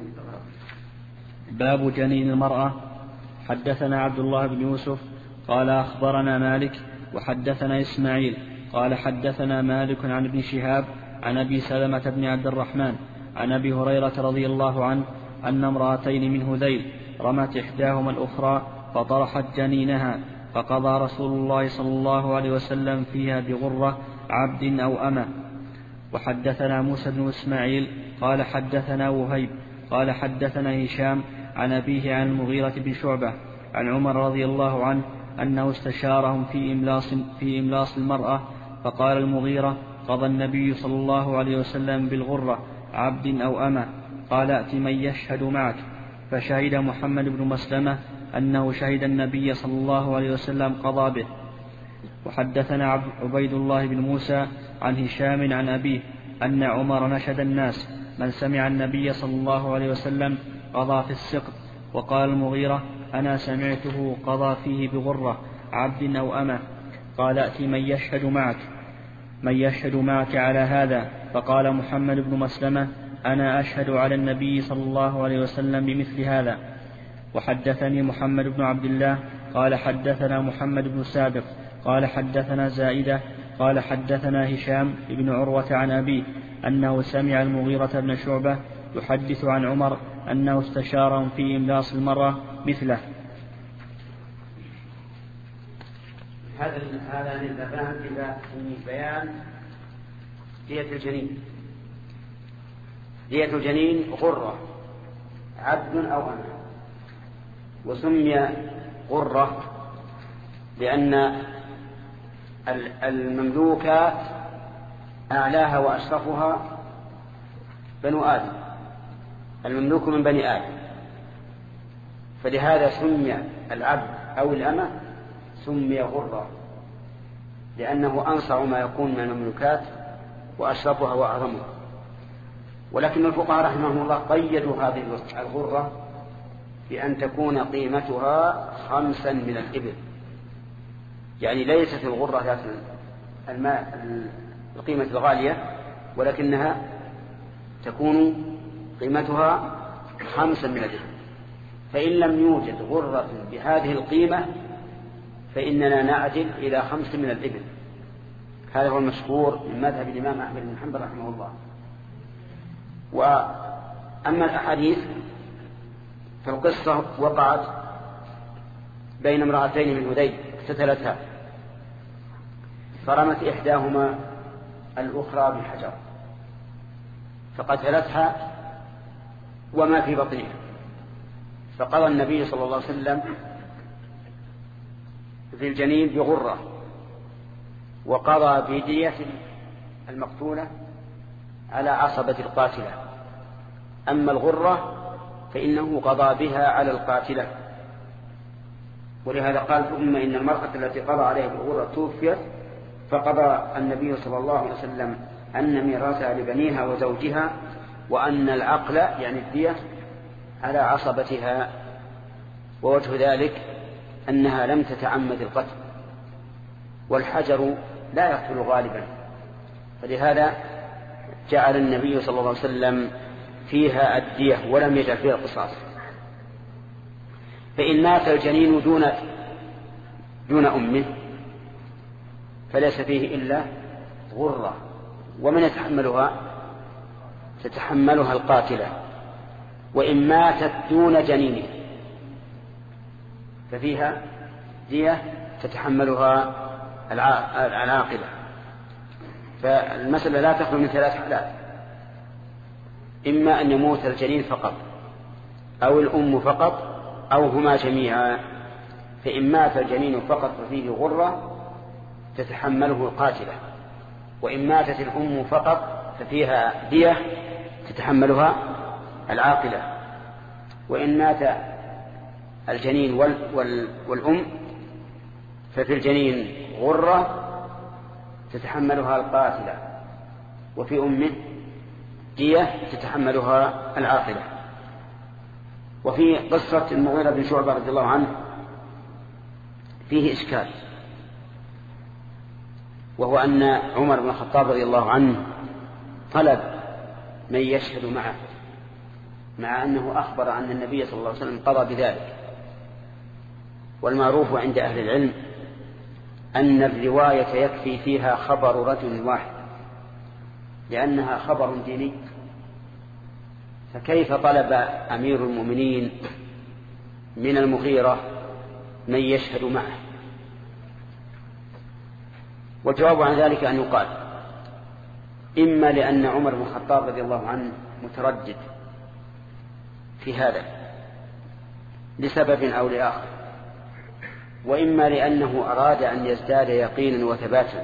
باب جنين المرأة. حدثنا عبد الله بن يوسف قال أخبرنا مالك وحدثنا إسماعيل قال حدثنا مالك عن ابن شهاب عن أبي سلمة بن عبد الرحمن عن أبي هريرة رضي الله عنه أن امرأتين من هذيل رمت إحداهما الأخرى فطرحت جنينها، فقضى رسول الله صلى الله عليه وسلم فيها بغرة عبد أو أمة. وحدثنا موسى بن إسماعيل قال حدثنا وهيب قال حدثنا هشام عن أبيه عن المغيرة بن شعبة عن عمر رضي الله عنه أنه استشارهم في إملاص, في إملاص المرأة، فقال المغيرة: قضى النبي صلى الله عليه وسلم بالغرة عبد أو أمة، قال: ائت من يشهد معك. فشهد محمد بن مسلمة أنه شهد النبي صلى الله عليه وسلم قضى به. وحدثنا عبيد الله بن موسى عن هشام عن أبيه أن عمر نشد الناس: من سمع النبي صلى الله عليه وسلم قضى في السقط. وقال المغيرة: أنا سمعته قضى فيه بغرة عبد أو أمة، قال: ائت من يشهد معك من يشهد معك على هذا. فقال محمد بن مسلمة: أنا أشهد على النبي صلى الله عليه وسلم بمثل هذا. وحدثني محمد بن عبد الله قال حدثنا محمد بن سابق قال حدثنا زائدة قال حدثنا هشام بن عروة عن أبيه أنه سمع المغيرة بن شعبة يحدث عن عمر أنه استشارهم في إملاص المرأة مثله. هذا هذا الباب في بيان دية الجنين. دية الجنين غرة عبد أو أمة، وسمي غرة لأن المملوكات أعلاها وأشرفها بنو آدم، المملوك من بني آدم، فلهذا سمي العبد أو الأمة سمي غرة، لأنه أنصع ما يكون من المملوكات وأشرفها وأعظمها. ولكن الفقهاء رحمهم الله قيدوا هذه الغرة بأن تكون قيمتها خمسا من الإبل، يعني ليست الغرة ذات الماء القيمة الغالية، ولكنها تكون قيمتها خمسا من الإبل. فإن لم يوجد غرة بهذه القيمة فإننا نعدل إلى خمس من الإبل. هذا هو المشهور من مذهب الإمام أحمد بن حنبل رحمه الله. وأما الأحاديث فالقصة وقعت بين امرأتين من هذيل اقتتلتا، فرمت إحداهما الأخرى بحجر فقتلتها وما في بطنها، فقضى النبي صلى الله عليه وسلم في الجنين بغرة، وقضى بدية المقتولة على عصبة القاتلة. أما الغرة فإنه قضى بها على القاتلة، ولهذا قال: ثم إن المرأة التي قضى عليها بالغرة توفيت، فقضى النبي صلى الله عليه وسلم أن ميراثها لبنيها وزوجها، وأن العقل يعني الدية على عصبتها. ووجه ذلك أنها لم تتعمد القتل، والحجر لا يقتل غالبا، فلهذا جعل النبي صلى الله عليه وسلم فيها الدية ولم يجعل فيها القصاص. فإن مات الجنين دون دون أمه فليس فيه إلا غرة، ومن يتحملها؟ تتحملها القاتلة. وإن ماتت دون جنينه ففيها دية تتحملها العاقلة. فالمسألة لا تخلو من ثلاث حالات: إما أن يموت الجنين فقط، أو الأم فقط، أو هما جميعا. فإن مات الجنين فقط ففيه غرة تتحمله القاتلة، وإن ماتت الأم فقط ففيها دية تتحملها العاقلة، وإن مات الجنين وال وال والأم ففي الجنين غرة تتحملها القاتلة، وفي أمه دية تتحملها العاقلة. وفي قصة المغيرة بن شعبة رضي الله عنه فيه إشكال، وهو أن عمر بن الخطاب رضي الله عنه طلب من يشهد معه، مع أنه أخبر أن النبي صلى الله عليه وسلم قضى بذلك. والمعروف عند أهل العلم أن الرواية يكفي فيها خبر رجل واحد، لأنها خبر ديني، فكيف طلب أمير المؤمنين من المغيرة من يشهد معه؟ والجواب عن ذلك أن يقال إما لأن عمر بن الخطاب رضي الله عنه متردد في هذا لسبب أو لآخر، وإما لأنه أراد أن يزداد يقينا وثباتا،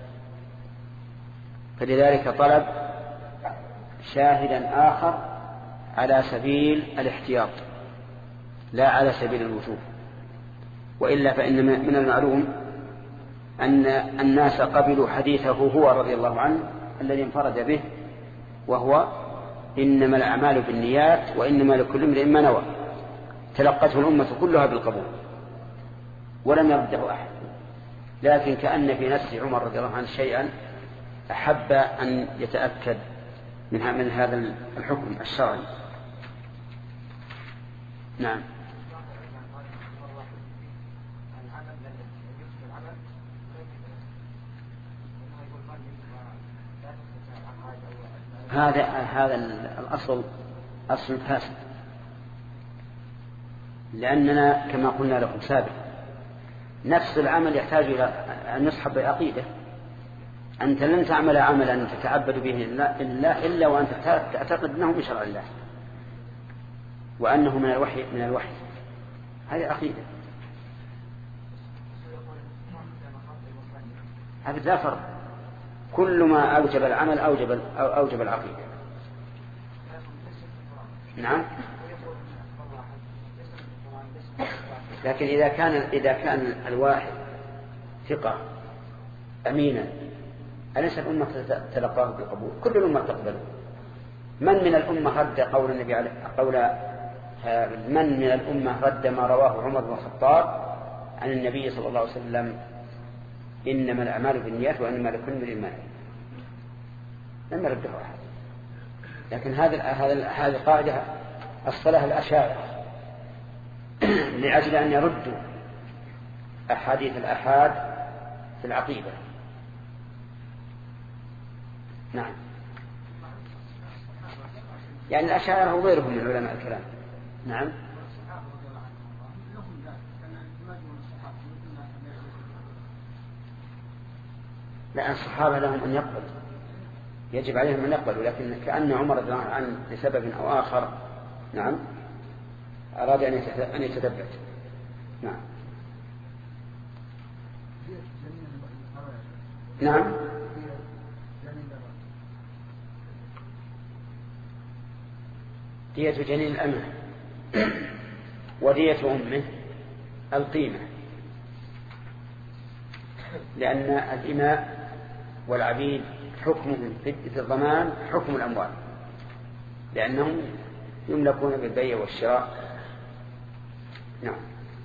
فلذلك طلب شاهدا آخر على سبيل الاحتياط لا على سبيل الوجوب. وإلا فإن من المعلوم أن الناس قبلوا حديثه هو رضي الله عنه الذي انفرد به، وهو إنما الأعمال بالنيات وإنما لكل امرئ ما نوى، تلقته الأمة كلها بالقبول ولم يرده أحد. لكن كأن في نفس عمر رضي الله عنه شيئا أحب أن يتأكد من هذا الحكم الشرعي. نعم. هذا هذا الأصل أصل فاسد، لأننا كما قلنا لكم سابقا نفس العمل يحتاج إلى أن يصحب بعقيدة. أنت لن تعمل عملا تتعبد به لله إلا وأنت تعتقد أنه من شرع الله وأنه من الوحي من الوحي هذه عقيدة. هذا لا فرق، كل ما أوجب العمل أوجب أوجب العقيدة. نعم. لكن إذا كان إذا كان الواحد ثقة أمينا أليس الأمة تلقاه بالقبول؟ كل الأمة تقبله. من من الأمة رد قول النبي عليه قول من من الأمة رد ما رواه عمر بن الخطاب عن النبي صلى الله عليه وسلم إنما الأعمال بالنيات وإنما لكل امرئ ما نوى؟ لم يرده أحد. لكن هذا هذا هذه قاعدة أصلها الأشاعرة لأجل أن يردوا أحاديث الآحاد في العقيدة. نعم. يعني الأشاعرة وغيرهم من علماء الكلام. نعم. لا، الصحابة لهم أن يقبل، يجب عليهم أن يقبلوا، لكن كأن عمر رضي الله عنه لسبب أو آخر نعم أراد أن يتثبت. نعم. نعم. دية جنين الأمة ودية أمه القيمة، لأن الإماء والعبيد حكمهم في الضمان حكم الأموال، لأنهم يملكون بالبيع والشراء. نعم.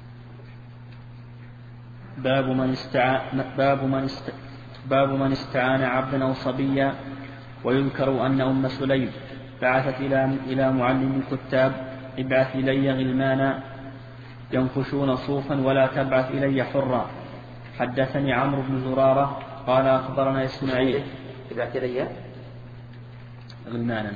باب من استعان باب من است... باب من استعان عبدا أو صبيا. ويذكر أن أم سليم بعثت إلى إلى معلم الكتاب ابعث إلي غلمانا ينفشون صوفا ولا تبعث إلي حرا. حدثني عمرو بن زرارة قال أخبرنا إسماعيل ابعث إلي غلمانا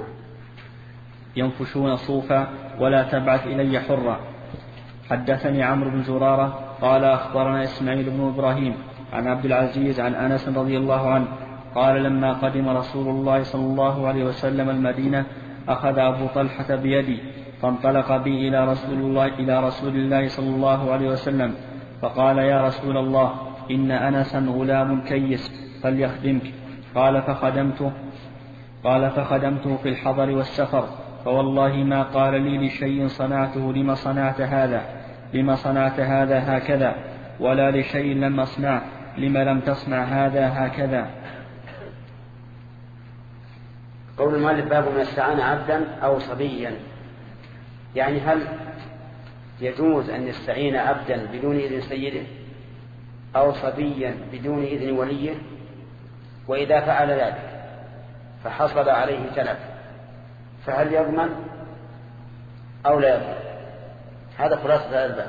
ينفشون صوفا ولا تبعث إلي حرا. حدثني عمرو بن زرارة قال أخبرنا إسماعيل بن إبراهيم عن عبد العزيز عن أنس رضي الله عنه قال لما قدم رسول الله صلى الله عليه وسلم المدينة أخذ أبو طلحة بيدي فانطلق بي إلى رسول الله إلى رسول الله صلى الله عليه وسلم فقال يا رسول الله إن أنسا غلام كيس فليخدمك. قال فخدمته قال فخدمته في الحضر والسفر فوالله ما قال لي لشيء صنعته لما صنعت هذا لما صنعت هذا هكذا ولا لشيء لم أصنع لما لم تصنع هذا هكذا. قول المؤلف باب من استعان عبدا أو صبيا، يعني هل يجوز أن يستعين عبدا بدون إذن سيده أو صبيا بدون إذن وليه؟ وإذا فعل ذلك فحصل عليه تلف فهل يضمن أو لا يضمن؟ هذا خلاصة هذا الباب.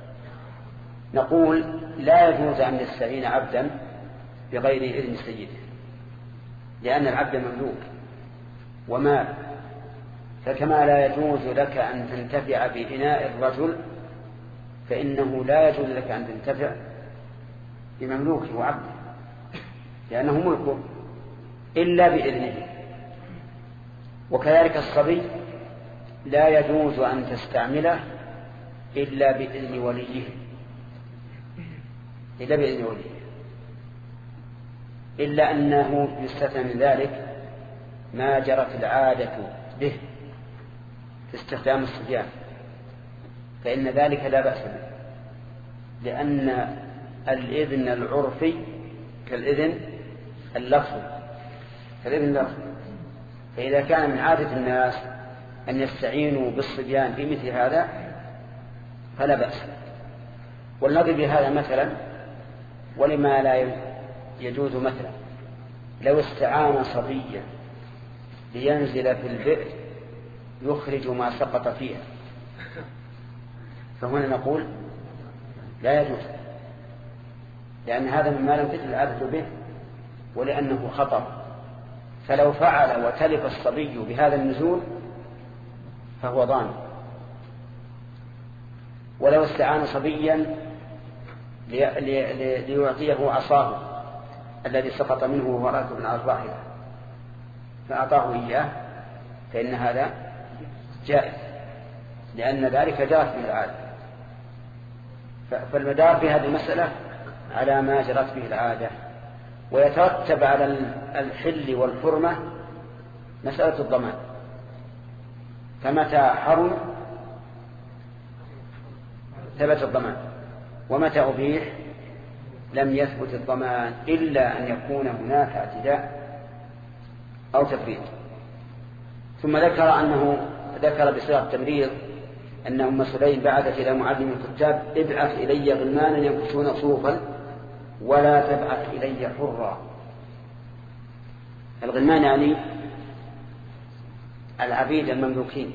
نقول لا يجوز أن يستعين عبدا بغير إذن سيده، لأن العبد مملوك ومال، فكما لا يجوز لك أن تنتفع بإناء الرجل فإنه لا يجوز لك أن تنتفع بمملوكه وعبده، لأنه ملكه. إلا بإذنه. وكذلك الصبي لا يجوز أن تستعمله إلا بإذن وليه، إلا بإذن وليه، إلا أنه يستثنى من ذلك ما جرت العادة به في استخدام الصبيان، فإن ذلك لا بأس به، لأن الإذن العرفي كالإذن اللفظي كالإذن اللفظي. فإذا كان من عادة الناس أن يستعينوا بالصبيان في مثل هذا فلا بأس. والنظر بهذا مثلا، ولما لا يجوز مثلا لو استعان صبيا لينزل في البئر يخرج ما سقط فيها، فهنا نقول لا يجوز، لأن هذا مما لم تجد العادة به ولأنه خطر. فلو فعل وتلف الصبي بهذا النزول فهو ضامن. ولو استعان صبيا ليعطيه عصاه الذي سقط منه وهو راكب على الراحلة فأعطاه إياه فإن هذا جائز، لأن ذلك جرت به العادة. فالمدار في هذه المسألة على ما جرت به العادة، ويترتب على الحل والحرمة مسألة الضمان. فمتى حرم ثبت الضمان، ومتى أبيح لم يثبت الضمان إلا أن يكون هناك اعتداء أو تفريط. ثم ذكر أنه ذكر بصيغة التمريض أن أم سليم بعثت إلى معلم الكتاب ابعث إلي غلمانا ينكشون صوفا ولا تبعث إلي حرا. الغلمان يعني العبيد المملوكين،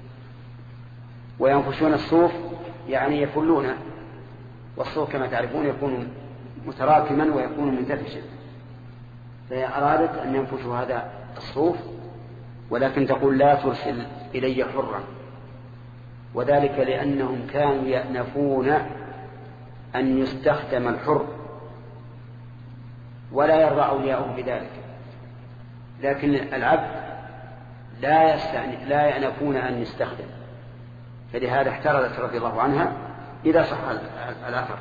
وينكشون الصوف يعني يفلون، والصوف كما تعرفون يكون متراكما ويكون منتفشا، فهي أرادت أن ينكشوا هذا الصوف، ولكن تقول لا ترسل إلي حرا، وذلك لأنهم كانوا يأنفون أن يستخدم الحر ولا يرضى أولياؤه بذلك، لكن العبد لا يستعني لا يأنفون أن يستخدم، فلهذا احترزت رضي الله عنها إذا صح الأثر.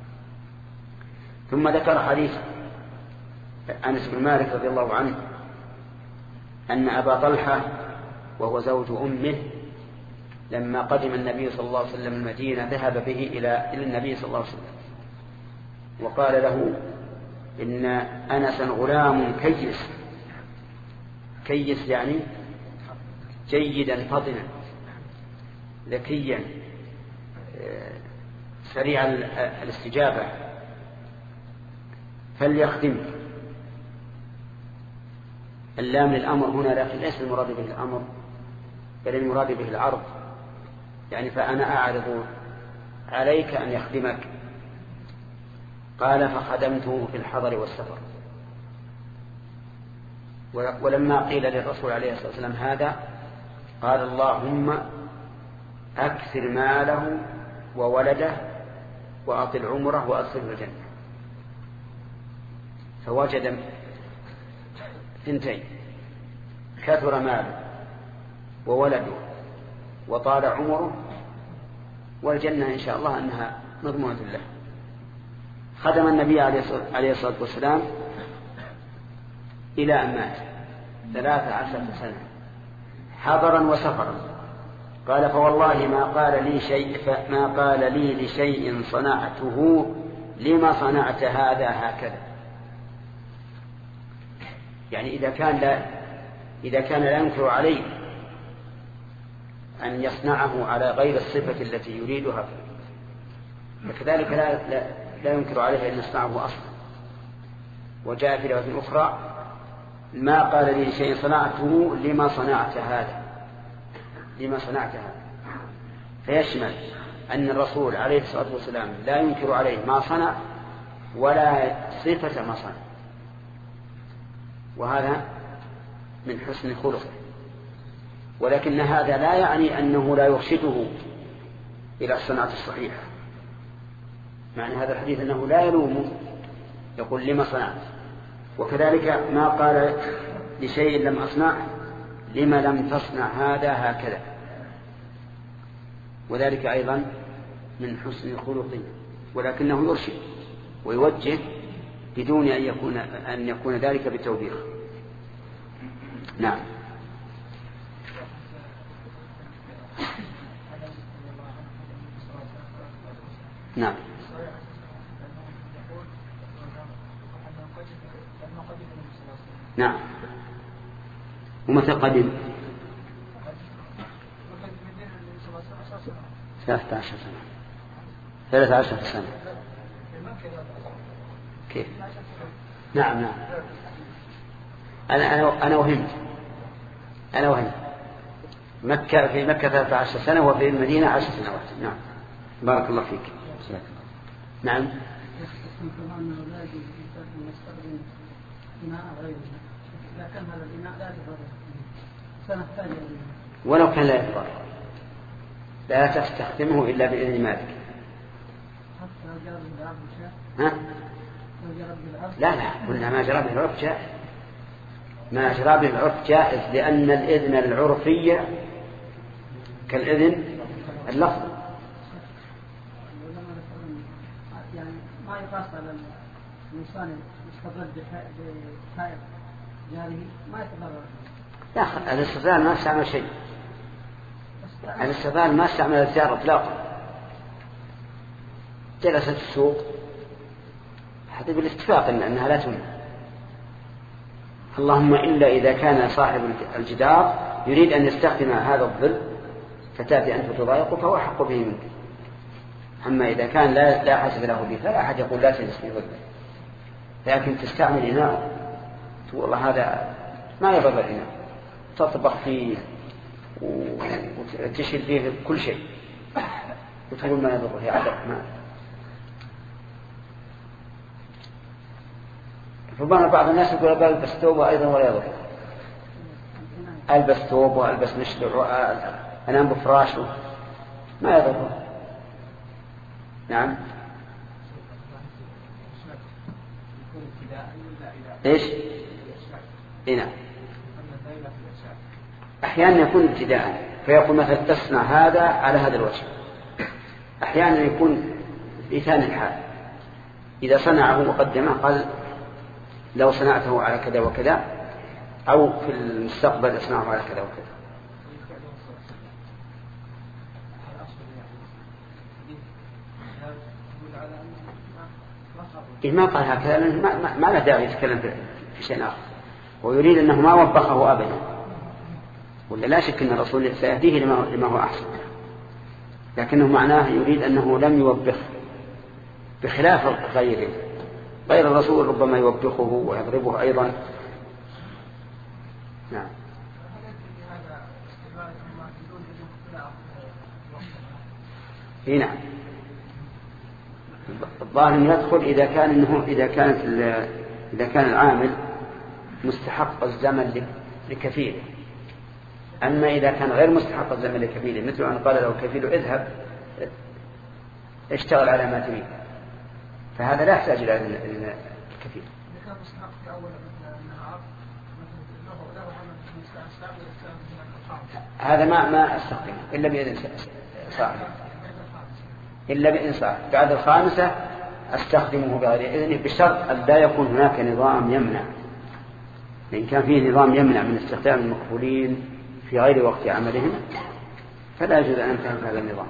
ثم ذكر حديث أنس بن مالك رضي الله عنه أن أبا طلحة وهو زوج أمه لما قدم النبي صلى الله عليه وسلم المدينة ذهب به إلى إلى النبي صلى الله عليه وسلم وقال له إن أنسا غلام كيس. كيس يعني جيدا فطنا ذكيا سريع الاستجابة فليخدمك. اللام للأمر هنا لكن ليس المراد به الأمر بل المراد به العرض، يعني فأنا أعرض عليك أن يخدمك. قال فخدمته في الحضر والسفر. ولما قيل للرسول عليه الصلاة والسلام هذا قال اللهم أكثر ماله وولده وأطل عمره وأدخله الجنة. فوجد ثنتين: كثر ماله وولده وطال عمره، والجنة إن شاء الله أنها مضمونة له. خدم النبي عليه الصلاة والسلام إلى أن مات ثلاث عشرة سنة حضرا وسفرا. قال فوالله ما قال لي شيء ما قال لي لشيء صنعته لما صنعت هذا هكذا. يعني إذا كان لا إذا كان لا ينكر عليه أن يصنعه على غير الصفة التي يريدها، فكذلك لا, لا, لا ينكر عليه أن يصنعه أصلا. وجاء في رواية أخرى ما قال لي شيء صنعته لما صنعت هذا لما صنعت هذا فيشمل أن الرسول عليه الصلاة والسلام لا ينكر عليه ما صنع ولا صفة ما صنع، وهذا من حسن خلقه. ولكن هذا لا يعني أنه لا يرشده إلى الصناعة الصحيحة. معنى هذا الحديث أنه لا يلومه، يقول لما صنعت. وكذلك ما قال لشيء لم أصنع لما لم تصنع هذا هكذا. وذلك أيضا من حسن خلقه، ولكنه يرشد ويوجه بدون أن يكون, أن يكون ذلك بتوبيخ. نعم. نعم. نعم. ومتى قدم؟ ثلاثة عشر سنة. ثلاثة عشر سنة. كيف؟ نعم نعم. أنا أنا أنا وهمت. أنا وهمت. مكة في مكة ثلاثة عشر سنة وفي المدينة عشر سنوات. نعم. بارك الله فيك. نعم. ولو كان لا يضر لا تستخدمه إلا بإذن مالك. ها؟ لا لا قلنا ما جرى به العرف جائز. ما جرى به العرف جائز لأن الإذن العرفي كالإذن اللفظي. يعني ما يقاس على الإنسان يستضل بحائط جاره ما يتضرر. لا الاستضلال ما استعمل شيء. الاستضلال ما استعمل الزيارة اطلاقا. جلست السوق هذا بالاتفاق أنها لا تمنع، اللهم إلا إذا كان صاحب الجدار يريد أن يستخدم هذا الظل فتأتي أنت تضايقه فهو حق به منك. أما إذا كان لا لا حسب له به فلا أحد يقول لا تجلس في ظله، لكن تستعمل إناء تقول والله هذا ما يضر الإناء، تطبخ فيه وتشيل فيه كل شيء وتقول ما يضر هي عدد ما. ربما بعض الناس يقول ألبس ثوب أيضا ولا يضر، ألبس ثوب وألبس مشلع وأنام بفراشه ما يضر. نعم. إيش؟ إيه نعم. أحيانا يكون ابتداء فيقول مثلا تصنع هذا على هذا الوجه، أحيانا يكون لسان الحال إذا صنعه مقدمة قال لو صنعته على كذا وكذا أو في المستقبل أصنعه على كذا وكذا. إيه ما قال هكذا ما, ما, ما له داعي يتكلم في شيء آخر، ويريد أنه ما وبخه أبدا، ولا لا شك أن الرسول سيهديه لما, لما هو أحسن، لكنه معناه يريد أنه لم يوبخ بخلاف غيره. غير الرسول ربما يوبخه ويضربه أيضا. نعم. إيه نعم. الظاهر يدخل إذا كان إنه إذا كانت إذا كان العامل مستحق الزمن لكفيله. أما إذا كان غير مستحق الزمن لكفيله مثل أن قال له كفيله اذهب اشتغل على ما تريد، فهذا لا يحتاج إلى الكفيل. هذا ما ما استخدمه إلا بإذن صاحبه، إلا بإذن صاحبه. بعد الخامسة أستخدمه بغير إذنه بشرط أن لا يكون هناك نظام يمنع. إن كان فيه نظام يمنع من استخدام المقبولين في غير وقت عملهم فلا يجوز أن ينتهك هذا النظام.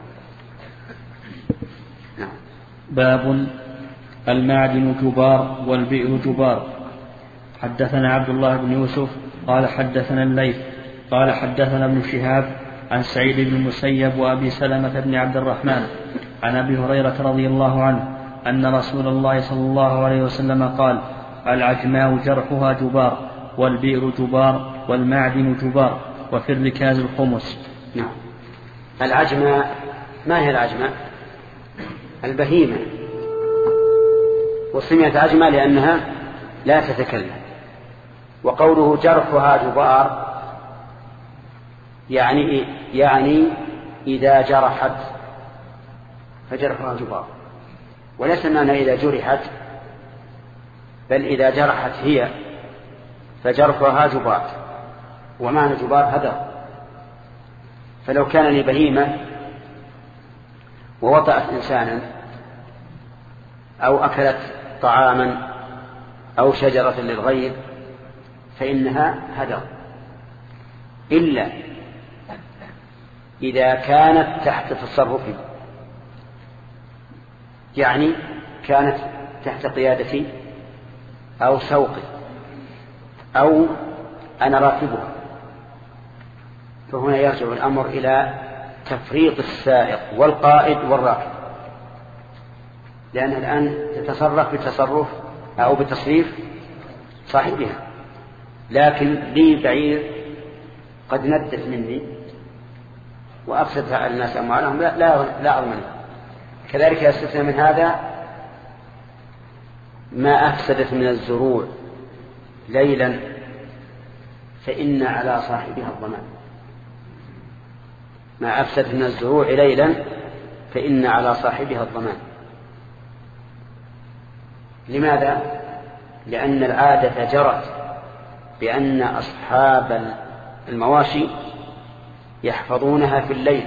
نعم. باب المعدن جبار والبئر جبار. حدثنا عبد الله بن يوسف قال حدثنا الليث قال حدثنا ابن شهاب عن سعيد بن المسيب وأبي سلمة بن عبد الرحمن عن أبي هريرة رضي الله عنه أن رسول الله صلى الله عليه وسلم قال العجماء جرحها جبار والبئر جبار والمعدن جبار وفي الركاز الخمس. نعم. العجماء ما هي العجماء؟ البهيمة، وسميت عجماء لأنها لا تتكلم. وقوله جرحها جبار يعني يعني إذا جرحت فجرحها جبار، وليس معنى إذا جرحت، بل إذا جرحت هي فجرفها جبار، ومعنى جبار هدر. فلو كان لي بهيمة ووطأت إنسانا أو أكلت طعاما أو شجرة للغير فإنها هدر، إلا إذا كانت تحت تصرفي، يعني كانت تحت قيادتي أو سوقي أو أنا راكبها، فهنا يرجع الأمر إلى تفريط السائق والقائد والراكب، لأنها الآن تتصرف بتصرف أو بتصريف صاحبها. لكن لي بعير قد ندت مني وأفسدت على الناس أموالهم، لا, لا, لا أضمنها. كذلك يستثنى من هذا ما أفسدت من الزروع ليلا فإن على صاحبها الضمان. ما أفسدت من الزروع ليلا فإن على صاحبها الضمان. لماذا؟ لأن العادة جرت بأن أصحاب المواشي يحفظونها في الليل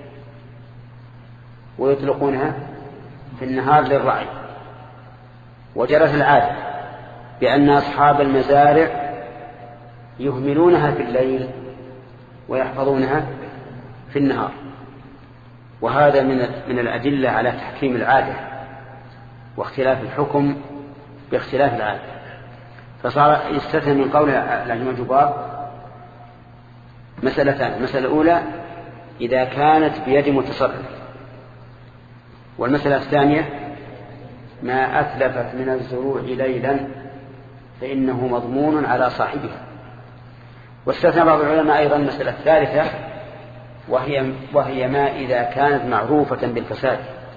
ويطلقونها في النهار للرعي، وجرت العادة بأن أصحاب المزارع يهملونها في الليل ويحفظونها في النهار. وهذا من من الأدلة على تحكيم العادة واختلاف الحكم باختلاف العادة. فصار يستثنى من قول العلماء جبار مسألتان: المسألة الأولى إذا كانت بيد متصرف، والمسألة الثانية ما أتلفت من الزروع ليلا فإنه مضمون على صاحبها. واستثنى بعض العلماء أيضا المسألة الثالثة وهي, وهي ما إذا كانت معروفة بالفساد،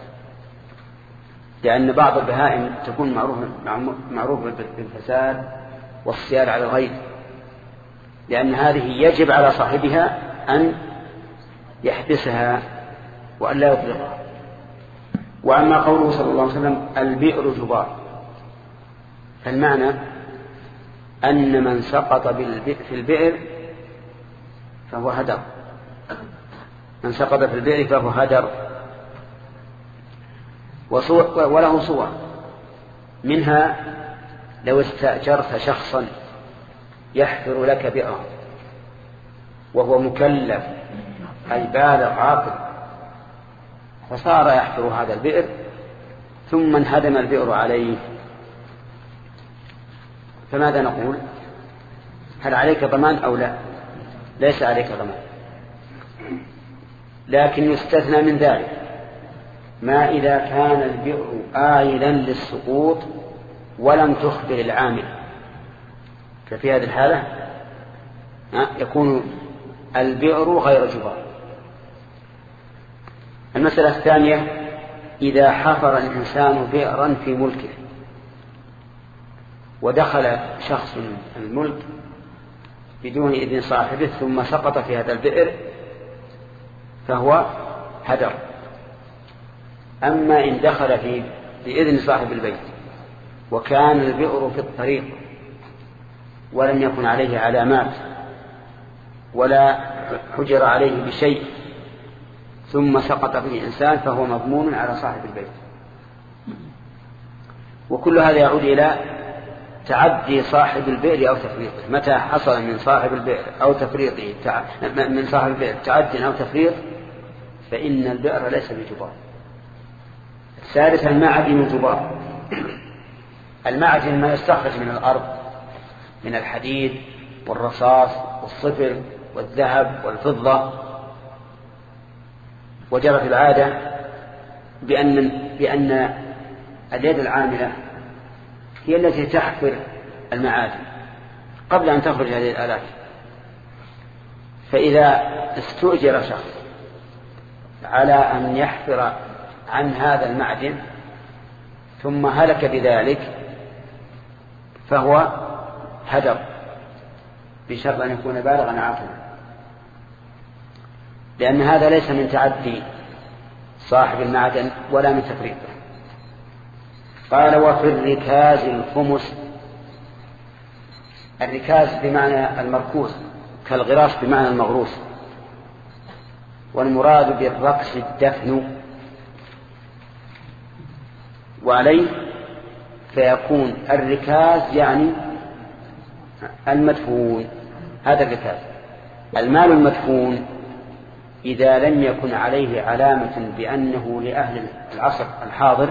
لأن بعض البهائم تكون معروفة بالفساد والصياد على الغير، لأن هذه يجب على صاحبها أن يحبسها وأن لا يطلقها. وأما قوله صلى الله عليه وسلم البئر جبار، فالمعنى أن من سقط في البئر فهو هدر، من سقط في البئر فهو هدر. وله صور منها: لو استأجرت شخصا يحفر لك بئرا وهو مكلف أي بالغ عاقل، فصار يحفر هذا البئر ثم انهدم البئر عليه، فماذا نقول؟ هل عليك ضمان أو لا؟ ليس عليك ضمان، لكن يستثنى من ذلك ما إذا كان البئر آيلا للسقوط ولم تخبر العامل، ففي هذه الحالة يكون البئر غير جبار. المسألة الثانية إذا حفر الإنسان بئرا في ملكه ودخل شخص الملك بدون إذن صاحبه ثم سقط في هذا البئر فهو هدر. أما إن دخل في بإذن صاحب البيت وكان البئر في الطريق ولم يكن عليه علامات ولا حجر عليه بشيء ثم سقط فيه إنسان فهو مضمون على صاحب البيت. وكل هذا يعود إلى تعدي صاحب البئر أو تفريطه. متى حصل من صاحب البئر أو تفريطه من صاحب البئر تعد أو تفريط فإن البئر ليس بجبار. ثالثا المعدن جبار. المعدن ما يستخرج من الأرض من الحديد والرصاص والصفر والذهب والفضة. وجرت العادة بأن, بأن اليد العاملة هي التي تحفر المعادن قبل أن تخرج هذه الآلات. فإذا استؤجر شخص على أن يحفر عن هذا المعدن ثم هلك بذلك فهو هدر بشرط أن يكون بالغا عاقلا، لأن هذا ليس من تعدي صاحب المعدن ولا من تفريطه. قال وفي الركاز الخمس الركاز بمعنى المركوز كالغراس بمعنى المغروس، والمراد بالركس الدفن، وعليه فيكون الركاز يعني المدفون. هذا الركاز. المال المدفون إذا لم يكن عليه علامة بأنه لأهل العصر الحاضر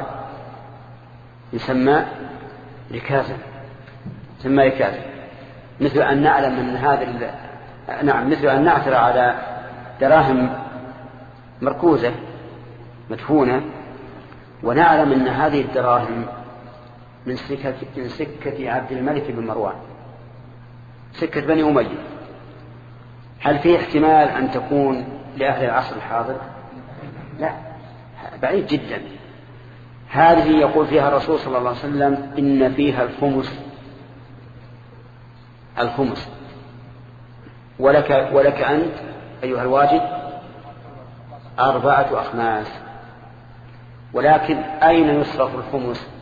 يسمى ركازا، يسمى ركازا. مثل أن نعلم أن هذا نعم مثل أن نعثر على دراهم مركوزة مدفونة ونعلم أن هذه الدراهم من سكة, من سكة عبد الملك بن مروان، سكة بني أمية. هل فيه احتمال أن تكون لأهل العصر الحاضر؟ لا، بعيد جدا. هذه يقول فيها الرسول صلى الله عليه وسلم إن فيها الخمس الخمس ولك, ولك أنت أيها الواجد أربعة أخماس. ولكن أين يصرف الخمس؟